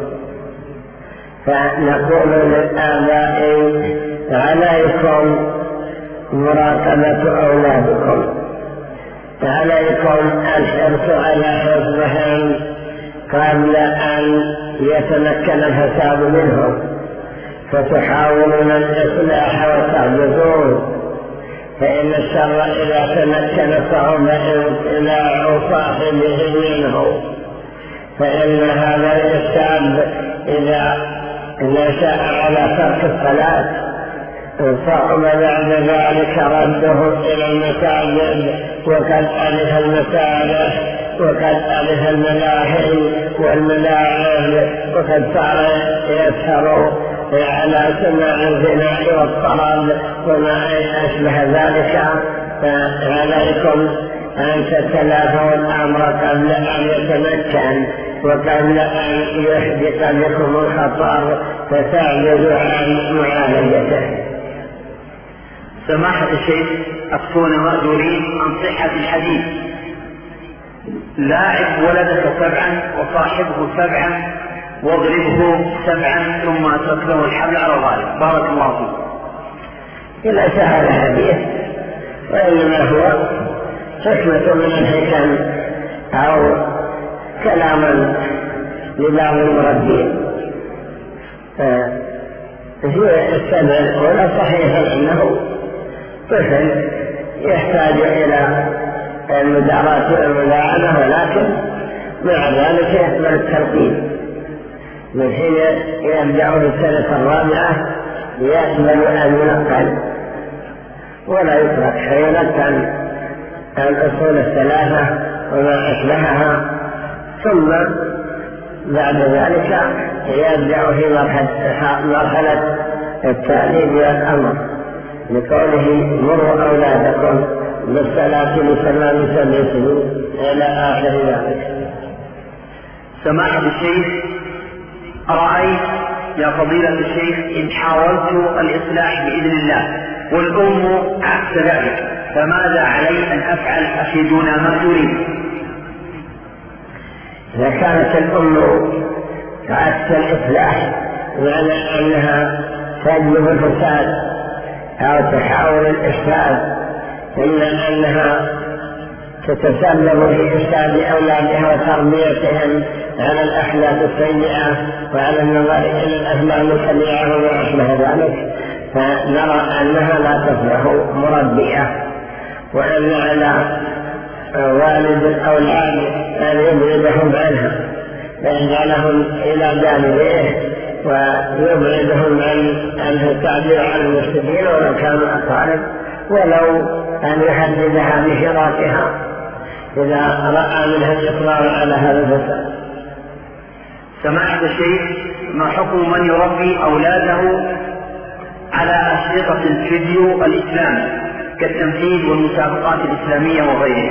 فنقول للآباء عليكم مراقبة أولادكم، عليكم الحرص على حفظهم قبل أن يتمكن الفساد منهم، فتحاولون الإصلاح وتعجزون، فإن الشر إذا تمكن صعب إلى صاحبه منه، فإن هذا الإرشاد إذا نشأ على ترك الصلاة صعب بعد ذلك رده إلى المساجد، وقد ألف المساجد وقد ألف الملاهي والملاعب، وقد صار يسهر على سماع الغناء والطرب وما أشبه ذلك. فعليكم أن تتلافوا الأمر قبل أن يتمكن وقبل أن يحدث بكم الخطر فتعجزوا عن معالجته. سماحة الشيخ، أفتون مأجورين عن صحة الحديث: لاعب ولدك سبعا وصاحبه سبعا واضربه سبعا ثم اترك له الحبل على الغالب. بارك الله فيك. إلا سهل الحديث، وإنما هو حكمة من الحكم أو كلاما لبعض المربين. هي السبع الأولى صحيحة أنه طفل يحتاج إلى المداراة والملاعنة، ولكن مع ذلك يقبل التلقين من حين يرجع في السنة الرابعة، يقبل أن ينقل ولا يترك، فينقل الأصول الثلاثة وما أشبهها، ثم بعد ذلك يرجع في مرحلة التعليم والأمر، لقوله: مروا أولادكم بالصلاة لتمام سبع سنين إلى آخر ذلك. سماحة الشيخ، أرأيت يا فضيلة الشيخ إن حاولت الإصلاح بإذن الله والأم عكس ذلك، فماذا علي أن أفعل أفيدونا ما تريد؟ إذا كانت الأم عكس الإصلاح يعني أنها تجلب الفساد أو تحاول الإفساد، إلا أنها تتسبب في إفساد أولادها وتربيتهم على الأخلاق السيئة وعلى النظر إلى الأفلام السيئة وما أشبه ذلك، فنرى أنها لا تصلح مربية، وأن على والد الأولاد أن يبعدهم عنها، فيجعلهم إلى جانبيه ويبعدهم عن التعبير عن المفسدين ولو كانوا أقارب، ولو أن يحددها بشراكها إذا رأى منها الإصرار على هذا الفساد. سماحة الشيخ، ما حكم من يربي أولاده على أشرطة الفيديو الإسلامي كالتمثيل والمسابقات الإسلامية وغيرها؟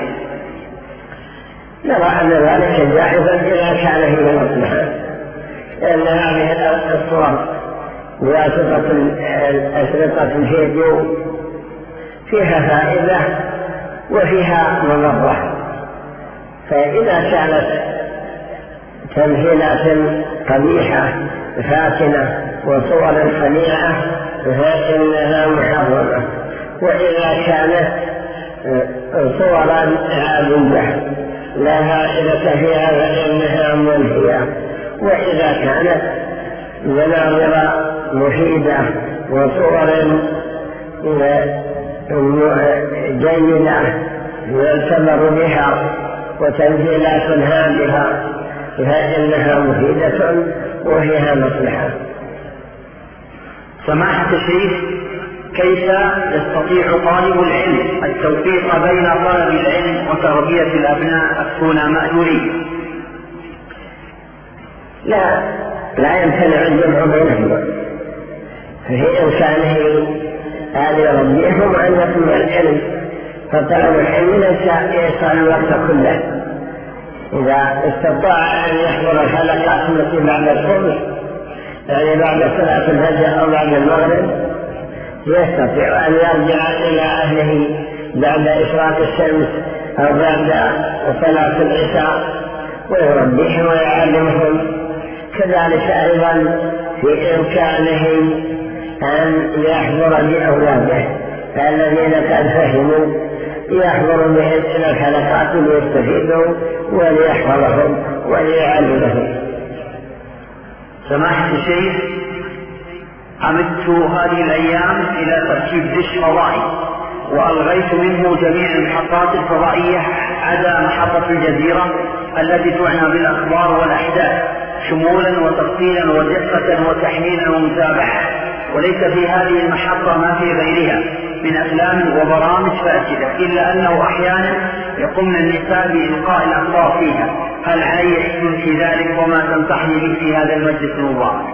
نرى أن ذلك جائزا إذا كان فيه مصلحة، لأن هذه الصور بواسطة أشرطة الفيديو فيها فائدة وفيها مضرة، فإذا كانت تمثيلات قبيحة فاتنة وصور خليعة فإنها محرمة، وإذا كانت صورا عادية لا فائدة فيها فإنها منهية، وإذا كانت مناظر مفيدة وصور جيدة يعتبر بها وتنزيلات هادفة فإنها مفيدة وفيها مصلحة. سماحة الشيخ، كيف يستطيع طالب العلم التوفيق بين طلب العلم وتربية الأبناء السنماء يريد؟ لا لا يمتنع الجمع بينهما، ففي إمكانه أن يربيهم أن يطلب العلم، فطلب العلم ليس يصل الوقت كله. إذا استطاع أن يحضر الحلقات التي بعد الصبح، يعني بعد صلاة الفجر أو بعد المغرب، يستطيع أن يرجع إلى أهله بعد إشراق الشمس أو بعد صلاة العشاء ويربيهم ويعلمهم. كذلك أيضا في إمكانه أن يحضر بأولاده الذين قد فهموا، يحضر بهم إلى الحلقات ليستفيدوا وليحفظهم وليعلمهم. سماحة الشيخ، عمدت هذه الأيام إلى تركيب دش فضائي، وألغيت منه جميع المحطات الفضائية عدا محطة الجزيرة التي تعنى بالأخبار والأحداث شمولا وتفصيلا ودقة وتحليلا ومتابعة، وليس في هذه المحطة ما في غيرها من أفلام وبرامج فاسدة، إلا أنه أحيانا يقومن النساء بإلقاء الأخبار فيها. هل علي إثم في ذلك، وما تنصحني به في هذا المجلس المبارك؟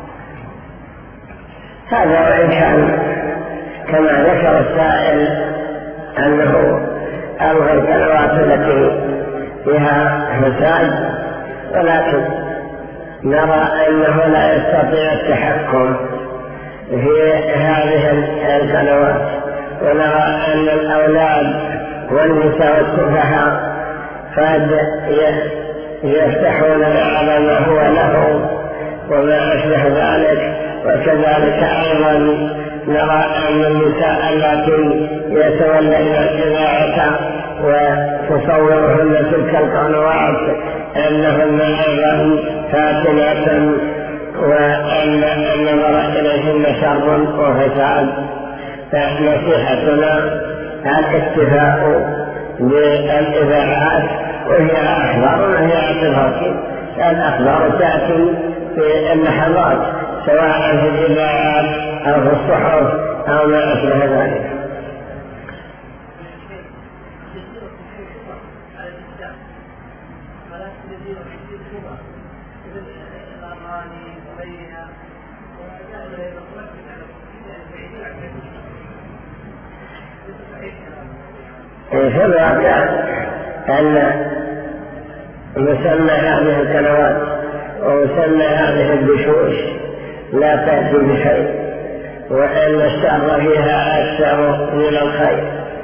هذا وإن كان كما ذكر السائل أنه ألغى القنوات التي فيها فساد، ولكن نرى أنه لا يستطيع التحكم في هذه القنوات، ونرى أن الأولاد والنساء السفهاء قد يفتحون على ما هو له وما أشبه ذلك. وكذلك أيضا نرى أن النساء التي يتولين الإذاعة وتصورهن تلك القنوات أنهن أيضا فاتنات، وأن النظر إليهن شر وفساد. فنصيحتنا الاكتفاء بالإذاعات، وهي أخبار وهي اعتبارات. الأخبار تأتي في اللحظات سواء في الإذاعات أو في الصحف أو ما أشبه ذلك. في الواقع أن مسمى هذه القنوات ومسمى هذه الدشوش لا تأتي بشيء، وأن الشر فيها أكثر من الخير.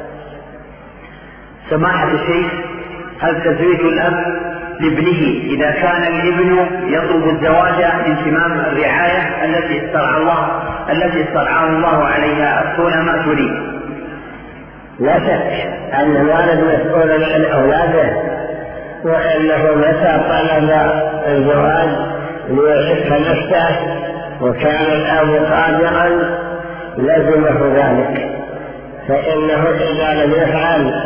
سماحة الشيخ، هل تزويج الأب لابنه إذا كان الابن يطلب الزواج لانتمام الرعاية التي استرعى الله التي استرعاه الله عليها أكون ما تريد؟ لا شك أن الوالد مسؤول عن أولاده، وأنه متى طلب الزواج ليعف نفسه وكان الأب قادرا لزمه ذلك، فإنه إذا لم يفعل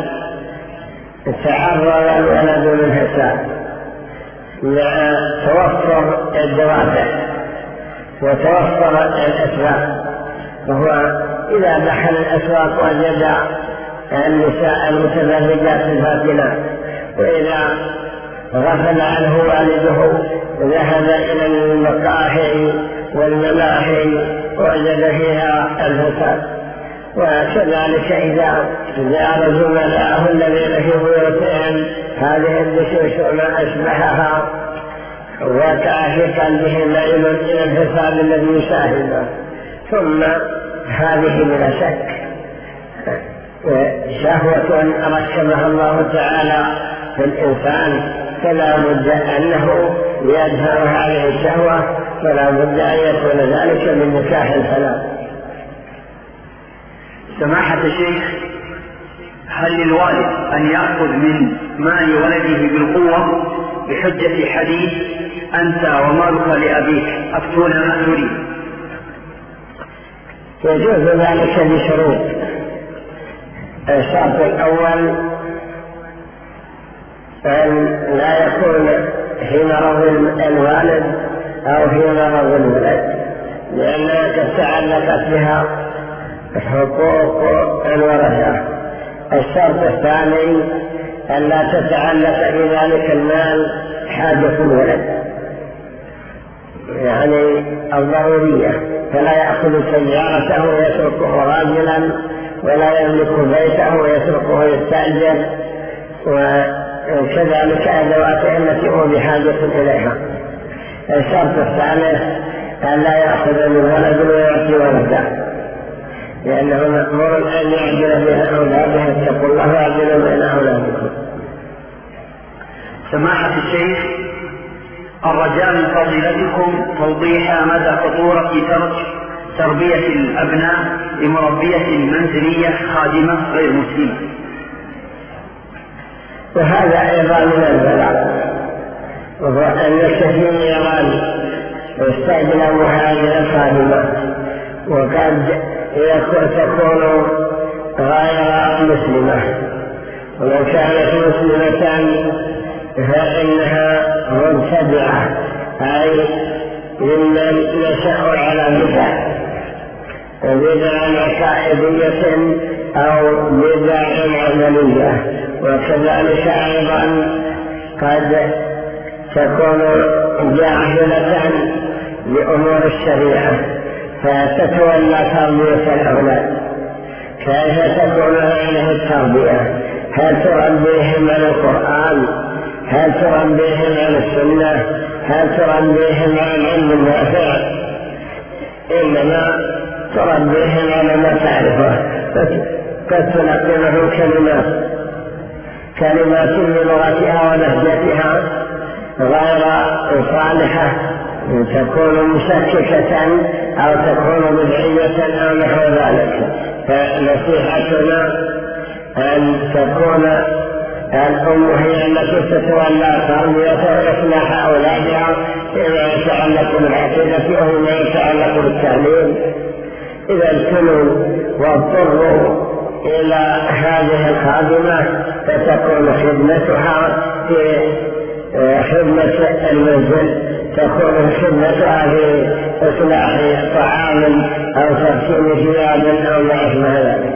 تعرض الولد من حساب مع توفر الدوافع وتوفر الأسباب. وهو إذا دخل الأسواق وجد النساء المتزوجات الفاتنات، وإذا غفل عنه والده ذهب إلى المقاهي والملاهي وجد فيها الفساد. وكذلك إذا جاء زملائه الذين في بيوتهم هذه الدشوش وما أشبهها، وقع في قلبه ميل إلى الفساد الذي يشاهده. ثم هذه بلا شك شهوة ركبها الله تعالى في الإنسان، فلا بد أنه يدفع هذه الشهوة، فلا بد أن يكون ذلك من نكاح الحلال. سماحة الشيخ، هل للوالد أن يأخذ من مال ولده بالقوة بحجة حديث أنت ومالك لأبيك أفتونا ما تريد؟ يجوز ذلك بشروط. الشرط الأول أن لا يكون في مرض الوالد أو في مرض الولد، لأنها قد تعلقت بها حقوق الورثة. الشرط الثاني أن لا تتعلق بذلك المال حاجة الولد، يعني الضرورية، فلا يأخذ سيارته ويتركه راجلا، ولا يملك بيته ويتركه يستأجر، وكذلك أدواته التي هو بحاجة إليها. الشرط الثالث أن لا يأخذ من ولد ويعطي ولده، لأنه مأمور أن يعدل بين أولاده، اتقوا الله ويعدل بين أولادكم. سماحة الشيخ، الرجاء من فضيلتكم توضيح مدى خطورة ترك تربية الأبناء لمربية منزلية خادمة غير مسلمة. وهذا أيضا من البلاء، وهو أن الكثير يران يستخدم هذه الخادمة وقد تكون غير مسلمة، ولو كانت مسلمة فإنها مبتدعة، أي ممن نشأوا على بدع بدع عقائدية أو بدع عملية. وكذلك أيضا قد تكون جاهلة بأمور الشريعة فتتولى تربية الأولاد. كيف تكون هذه التربية؟ هل تربيهم على القرآن؟ هل تربيهم على السنة؟ هل تربيهم على العلم النافع؟ إنما تربيهم على ما تعرفه، قد تلقنهم كلمات كلمات بلغتها ولهجتها غير صالحة، تكون مشككة أو تكون بدعية أو نحو ذلك. فنصيحتنا أن تكون الأم هي التي تتولى تربية وإصلاح أولادها فيما يتعلق بالعقيدة أو ما يتعلق بالتعليم. إذا ابتلوا واضطروا إلى هذه الخادمة فتكون خدمتها في خدمة المنزل، تكون خدمتها في إصلاح طعام أو تغسيل ثياب أو ما أشبه ذلك.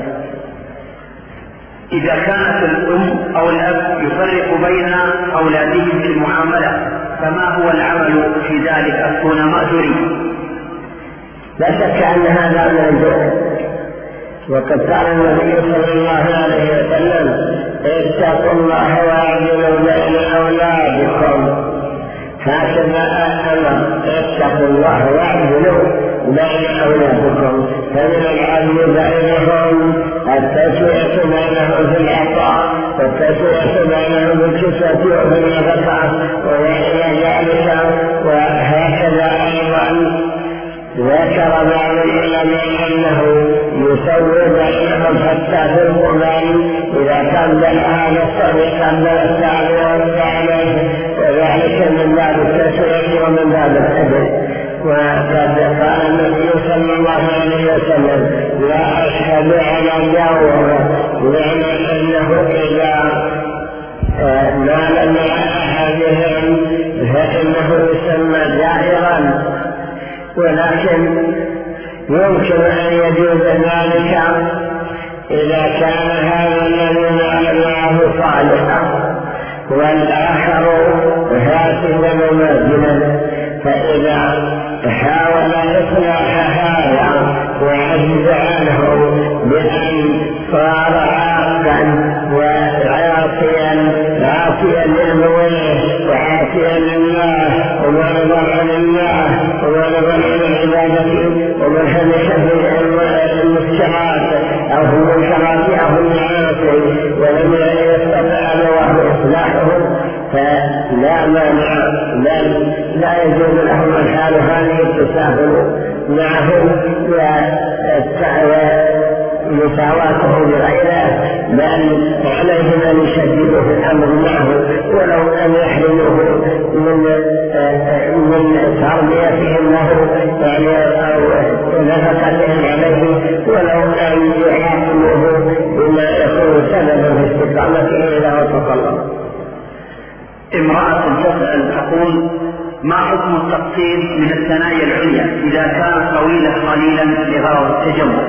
إذا كانت الأم أو الأب يفرق بين أولادهم في المعاملة فما هو العمل في ذلك أكون ما تريد؟ لا شك أن هذا من الجهل، وقد قال النبي صلى الله عليه وسلم اتقوا الله واعدلوا بين أولادكم. هكذا أمر اتقوا الله واعدلوا بين أولادكم، فمن العدل بينهم التسوية بينهم في العطاء والتسوية بينهم في الكسوة وفي النفقة وما إلى ذلك. وهكذا أيضا ذكر بعض العلماء أنه يسوي بينهم حتى في القرآن إذا قبل هذا الصديق قبل الثاني والثالث، وذلك من باب التسوية ومن باب العدل. وقد قال النبي صلى الله عليه وسلم لا أشهد على جور، يعني أنه إذا نال مع أحدهم فإنه يسمى جائرا، ولكن يمكن أن يجوز ذلك إذا كان هذا الذي نال معه صالحا والآخر هاتفا مماثلا، فإذا حاول إصلاح هذا وعجز عنه بأن صار عاقا وعاصيا عاصيا لأبويه وعاصيا لله ومعرضا عن الله ومعرضا عن العبادة ومنحنشا في المسكرات أو في المنكرات أو في المعاصي ولم يستطع أبواه إصلاحه، فلا مانع بل لا يجوز لهم الحال هذه التساهل معه مساواته بغيره، بل عليهم أن يشددوا في الأمر معه ولو أن يحرموه من من تربيتهم له يعني أو نفقتهم عليه، ولو أن يحاكموه بما يكون سببا في استقامته إلى وفق الله. امرأة تسأل تقول: ما حكم التقصير من الثنايا العليا إذا كان طويلا قليلا لغرض التجمل؟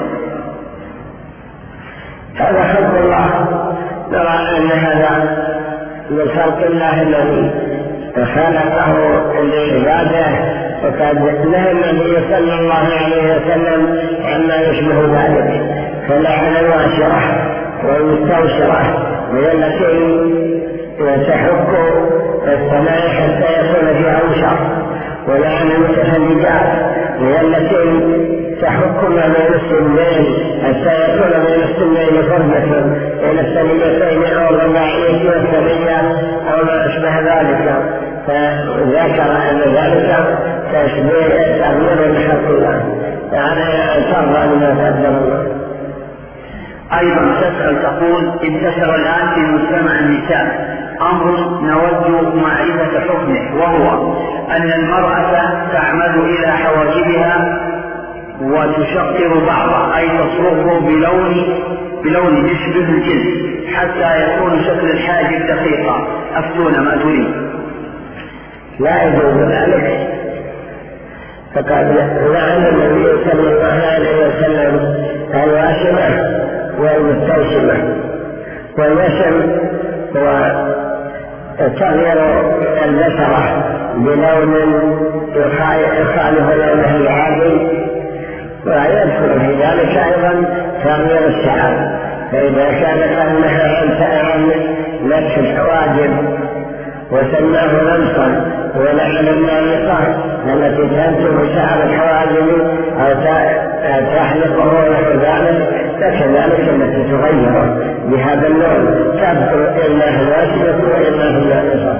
هذا خلق الله، نرى أن هذا من خلق الله الذي خلقه لعباده، وقد نهى النبي صلى الله عليه وسلم عما يشبه ذلك، فلعن الواشرة والمستوشرة من التي وتحك الثنايا حتى يكون فيها وشر، ولعن المتفلجات هي التي تحك ما بين السنين حتى يكون بين السنين فرجة بين الثنيتين او الرباعية والثنية او ما اشبه ذلك، فذكر ان ذلك تشبيه تغيير لخلق الله، يعني ترضى بما قدر الله. أيضا تسأل تقول: انتشر الآن في مجتمع النساء أمر نود معرفة حكمه، وهو أن المرأة تعمد إلى حواجبها وتشقر بعضها، أي تصبغه بلون بلون يشبه الجلد حتى يكون شكل الحاجب دقيقا. أفتون ما تريد. لا يجوز ذلك، فقد لعن النبي صلى الله عليه وسلم الواشمة والمستوشمة. والوشم هو تغيير البشرة بلون يخالف لونه العادي، ويدخل في ذلك أيضا تغيير الشعر، فإذا كانت أنها عن نفس الحواجب وسماه لمسا، ولعن النامقات التي تنتم شعر الحواجب أو تحلقه نحو ذلك، فكذلك التي تغيره بهذا اللون تبدو إلا الواشمة وإلا النامقات.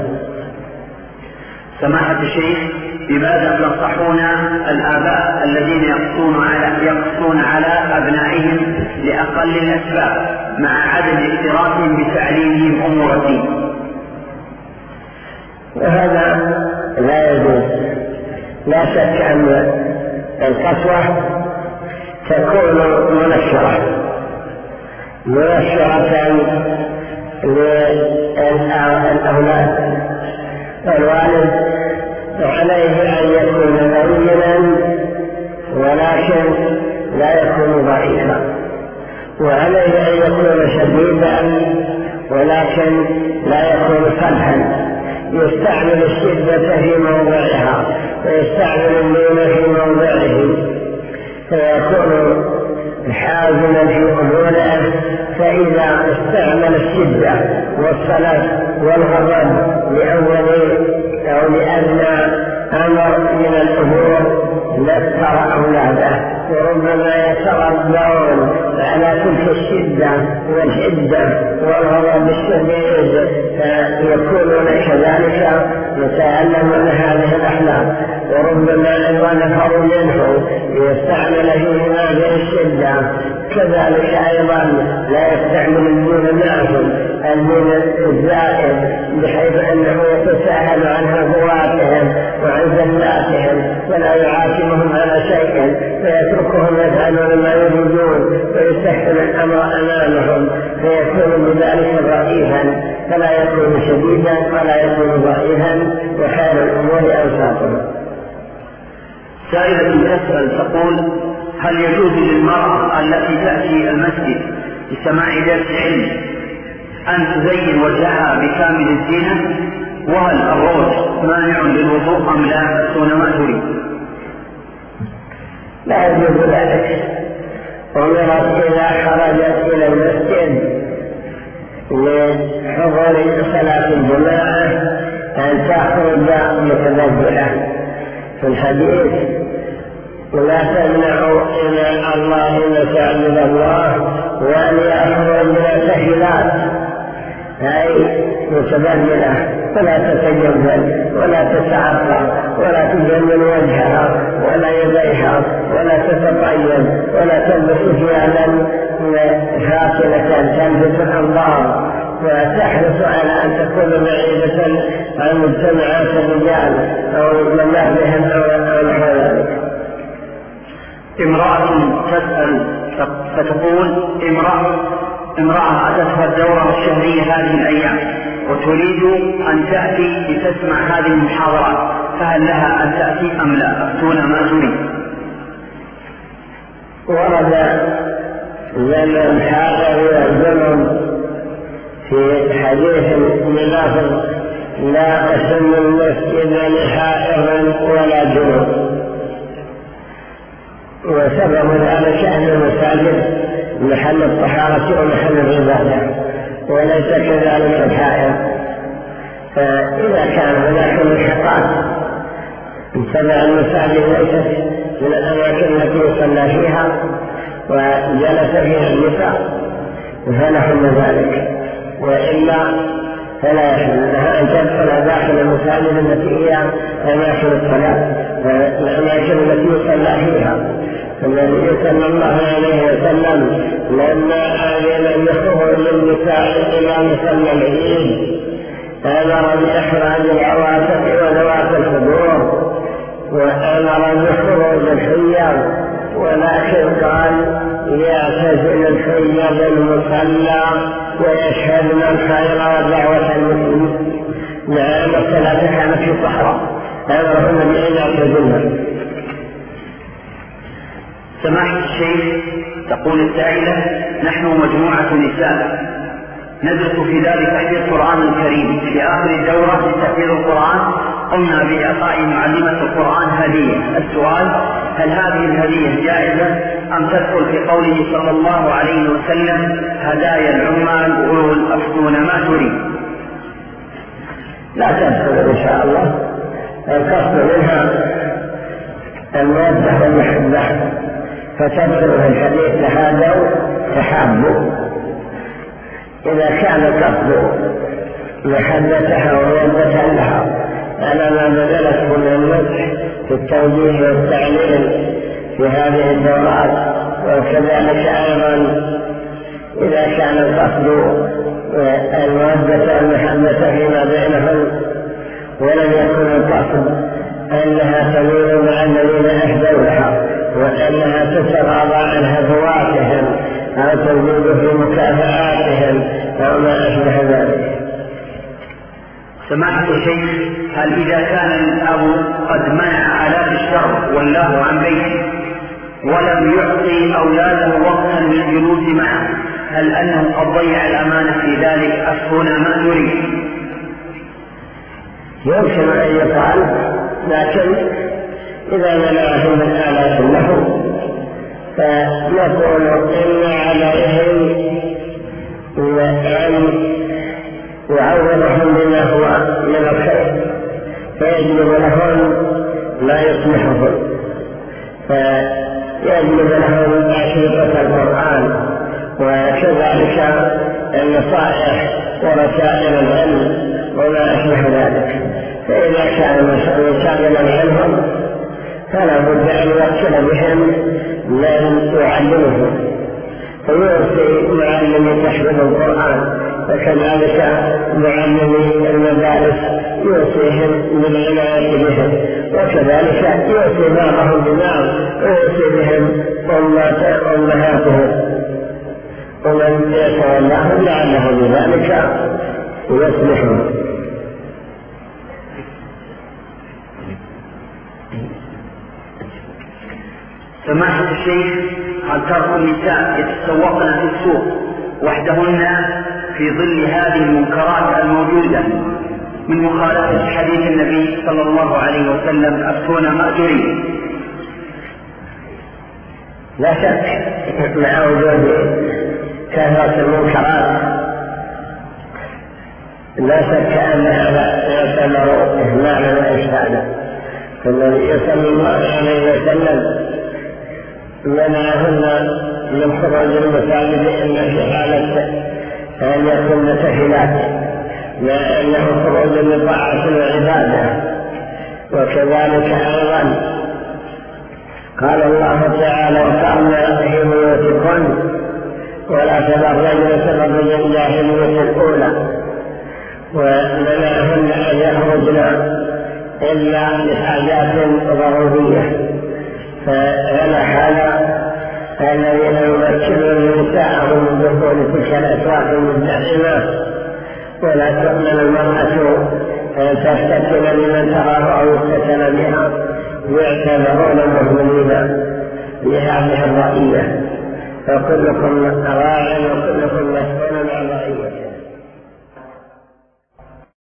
سماحة الشيخ، بماذا تنصحون الآباء الذين يقصون على يقصون على أبنائهم لأقل الأسباب مع عدم اشتراكهم بتعليمهم أمور الدين؟ وهذا لا يجوز. لا شك أن القسوة تكون منشرة منشرة للأولاد، الوالد عليه أن يكون بينا ولكن لا يكون ضعيفا، وعليه أن يكون شديدا ولكن لا يكون صلحا، يستعمل الشدة في موضعها ويستعمل اللين في موضعه، فيكون حازما في أموره. فإذا استعمل الشدة والصلاة والغضب لأول أو لأدنى أمر من الأمور نكر أولاده، وربما يتربون على تلك الشدة والحدة والغضب الشديد، فيكونون كذلك يتعلمون هذه الأخلاق. وربما أيضا نفر منه يستعمل فيه هذه الشدة، كذلك أيضا لا يستعمل الدين معهم الدين الزائد، بحيث أنه يتساهل عن هفواتهم وعن زلاتهم ولا يعاتبهم على شيء، فيتركهم يفعلون ما يريدون ويستحسن الأمر أمامهم، فيكون بذلك ضعيفا، فلا يكون شديدا ولا يكون ضعيفا، وخير الأمور أوساطهم. سائلة تسأل تقول: هل يجوز للمرأة التي تأتي المسجد لسماع درس علم أن تزين وجهها بكامل الزينة؟ وهل الروج مانع للوضوء أم لا؟ دون ما تريد. لا يجوز ذلك. أمرت إذا خرجت إلى المسجد لحضور صلاة الجماعة أن تخرج متبذلة. في الحديث: لا تمنعوا إلى الله مساجد الله وأن يخرج سهلات، أي متبذلة، ولا تتجمل ولا تتعطر ولا تجمل وجهها ولا يديها ولا تتطيب ولا تلبس ثيابا فاصلة تلبس الأنظار وتحرص على أن تكون بعيدة عن مجتمعات الرجال أو ملاههم أو نحو ذلك. امرأة تسأل فتقول امرأة امرأة أتتها الدورة الشهرية هذه الأيام وتريد أن تأتي لتسمع هذه المحاضرات، فهل لها أن تأتي أم لا؟ أفتونا ما تريد. ورد لمن حاضر والزمن في حديث بلفظ لا أسم المسجد لحائض ولا جنوب، وسبب ذلك أن المساجد محل الطهارة ومحل العبادة وليس كذلك الحائض. فإذا كان هناك ملحقات تبع المساجد ليست من الأماكن التي يصلى فيها وجلس فيها النساء فلهم ذلك، وإلا فلا يحل لها أن تدخل داخل المساجد التي هي أماكن الصلاة والأماكن التي يصلى فيها. النبي صلى الله عليه وسلم لما آذن بخروج النساء إلى مصلى العيد أمر بإخراج العواتق وذوات الخدور وأمر بخروج الحيض، ولكن قال يعتزل الحيض المصلى ويشهدن الخير ودعوة المسلمين. لأن الصلاة كانت في الصحراء أمرهم بأن يعتزلن. سماحة الشيخ، تقول السائلة: نحن مجموعة نساء ندرس في دار تحفيظ القرآن الكريم، في آخر الدورة لتحفيظ القرآن قمنا بإعطاء معلمة القرآن هدية. السؤال: هل هذه الهدية جائزة أم تدخل في قوله صلى الله عليه وسلم: هدايا العمال أولو أفتون ما تريد؟ لا تدخل إن شاء الله. القصد منها المودة والمحبة، فتدخل في الحديث تهادوا تحابوا. إذا كان القصد محبتها ومودة لها على ما بذلت من المدح في التوجيه والتعليل في هذه الدورات، وكذلك أيضا إذا كان القصد المودة والمحبة فيما بينهم ولم يكن القصد أنها تميل مع الذين أهدوا لها وأنها تتغاضى عن هفواتهم أو تزيد في مكافآتهم أو ما أشبه ذلك. سماحة الشيخ، هل إذا كان الأب قد منع آلات الشر والله عن بيته ولم يعطي أولاده وقتا للجلوس معه، هل أنه قد ضيع الأمانة في ذلك؟ أفتونا ما نريد. يمكن أن يفعل، لكن إذا منعه من آلات له فنقول إن عليهم أن يعوضهم بما هو من الخير، فيجلب لهم ما يصلحهم، فيجلب لهم أشرطة القرآن وكذلك النصائح ورسائل العلم وما أشبه ذلك. فإذا كان شاغلا عنهم فلا بد أن يوكل بهم من يعلمهم، فيوصي معلمي تحفيظ القرآن وكذلك معلمي المدارس يوصيهم بالعناية بهم، وكذلك يوصي بعضهم ببعض ويوصي بهم أمهاتهم ومن يتولاهم لعله بذلك يصلحون. سماحة الشيخ، هل ترى النساء يتسوقن في السوق وحدهن في ظل هذه المنكرات الموجودة من مخالفة حديث النبي صلى الله عليه وسلم: أفتونا ما تريد؟ لا شك مع وجود كثرة المنكرات لا شك أن هذا يعتبر إهمالا وإفسادا. فالنبي صلى الله عليه وسلم منعهن من خروج المساجد إلا في حالة أن يكون سهلات، لا أنه خروج لطاعة العبادة. وكذلك أيضا قال الله تعالى: وقرن في بيوتكن ولا تبرجن تبرج الجاهلية الأولى، ومنعهن أن يخرجن إلا لحاجات ضرورية. فهذا حال الذين يمكنون نساءهم من دخول تلك الأسواق المزدحمة. ولا تؤمن المرأة تفتتن لمن تراه أو يفتتن بها، يعتبرون مهملين بهذه الرأية. فكلكم راع وكلكم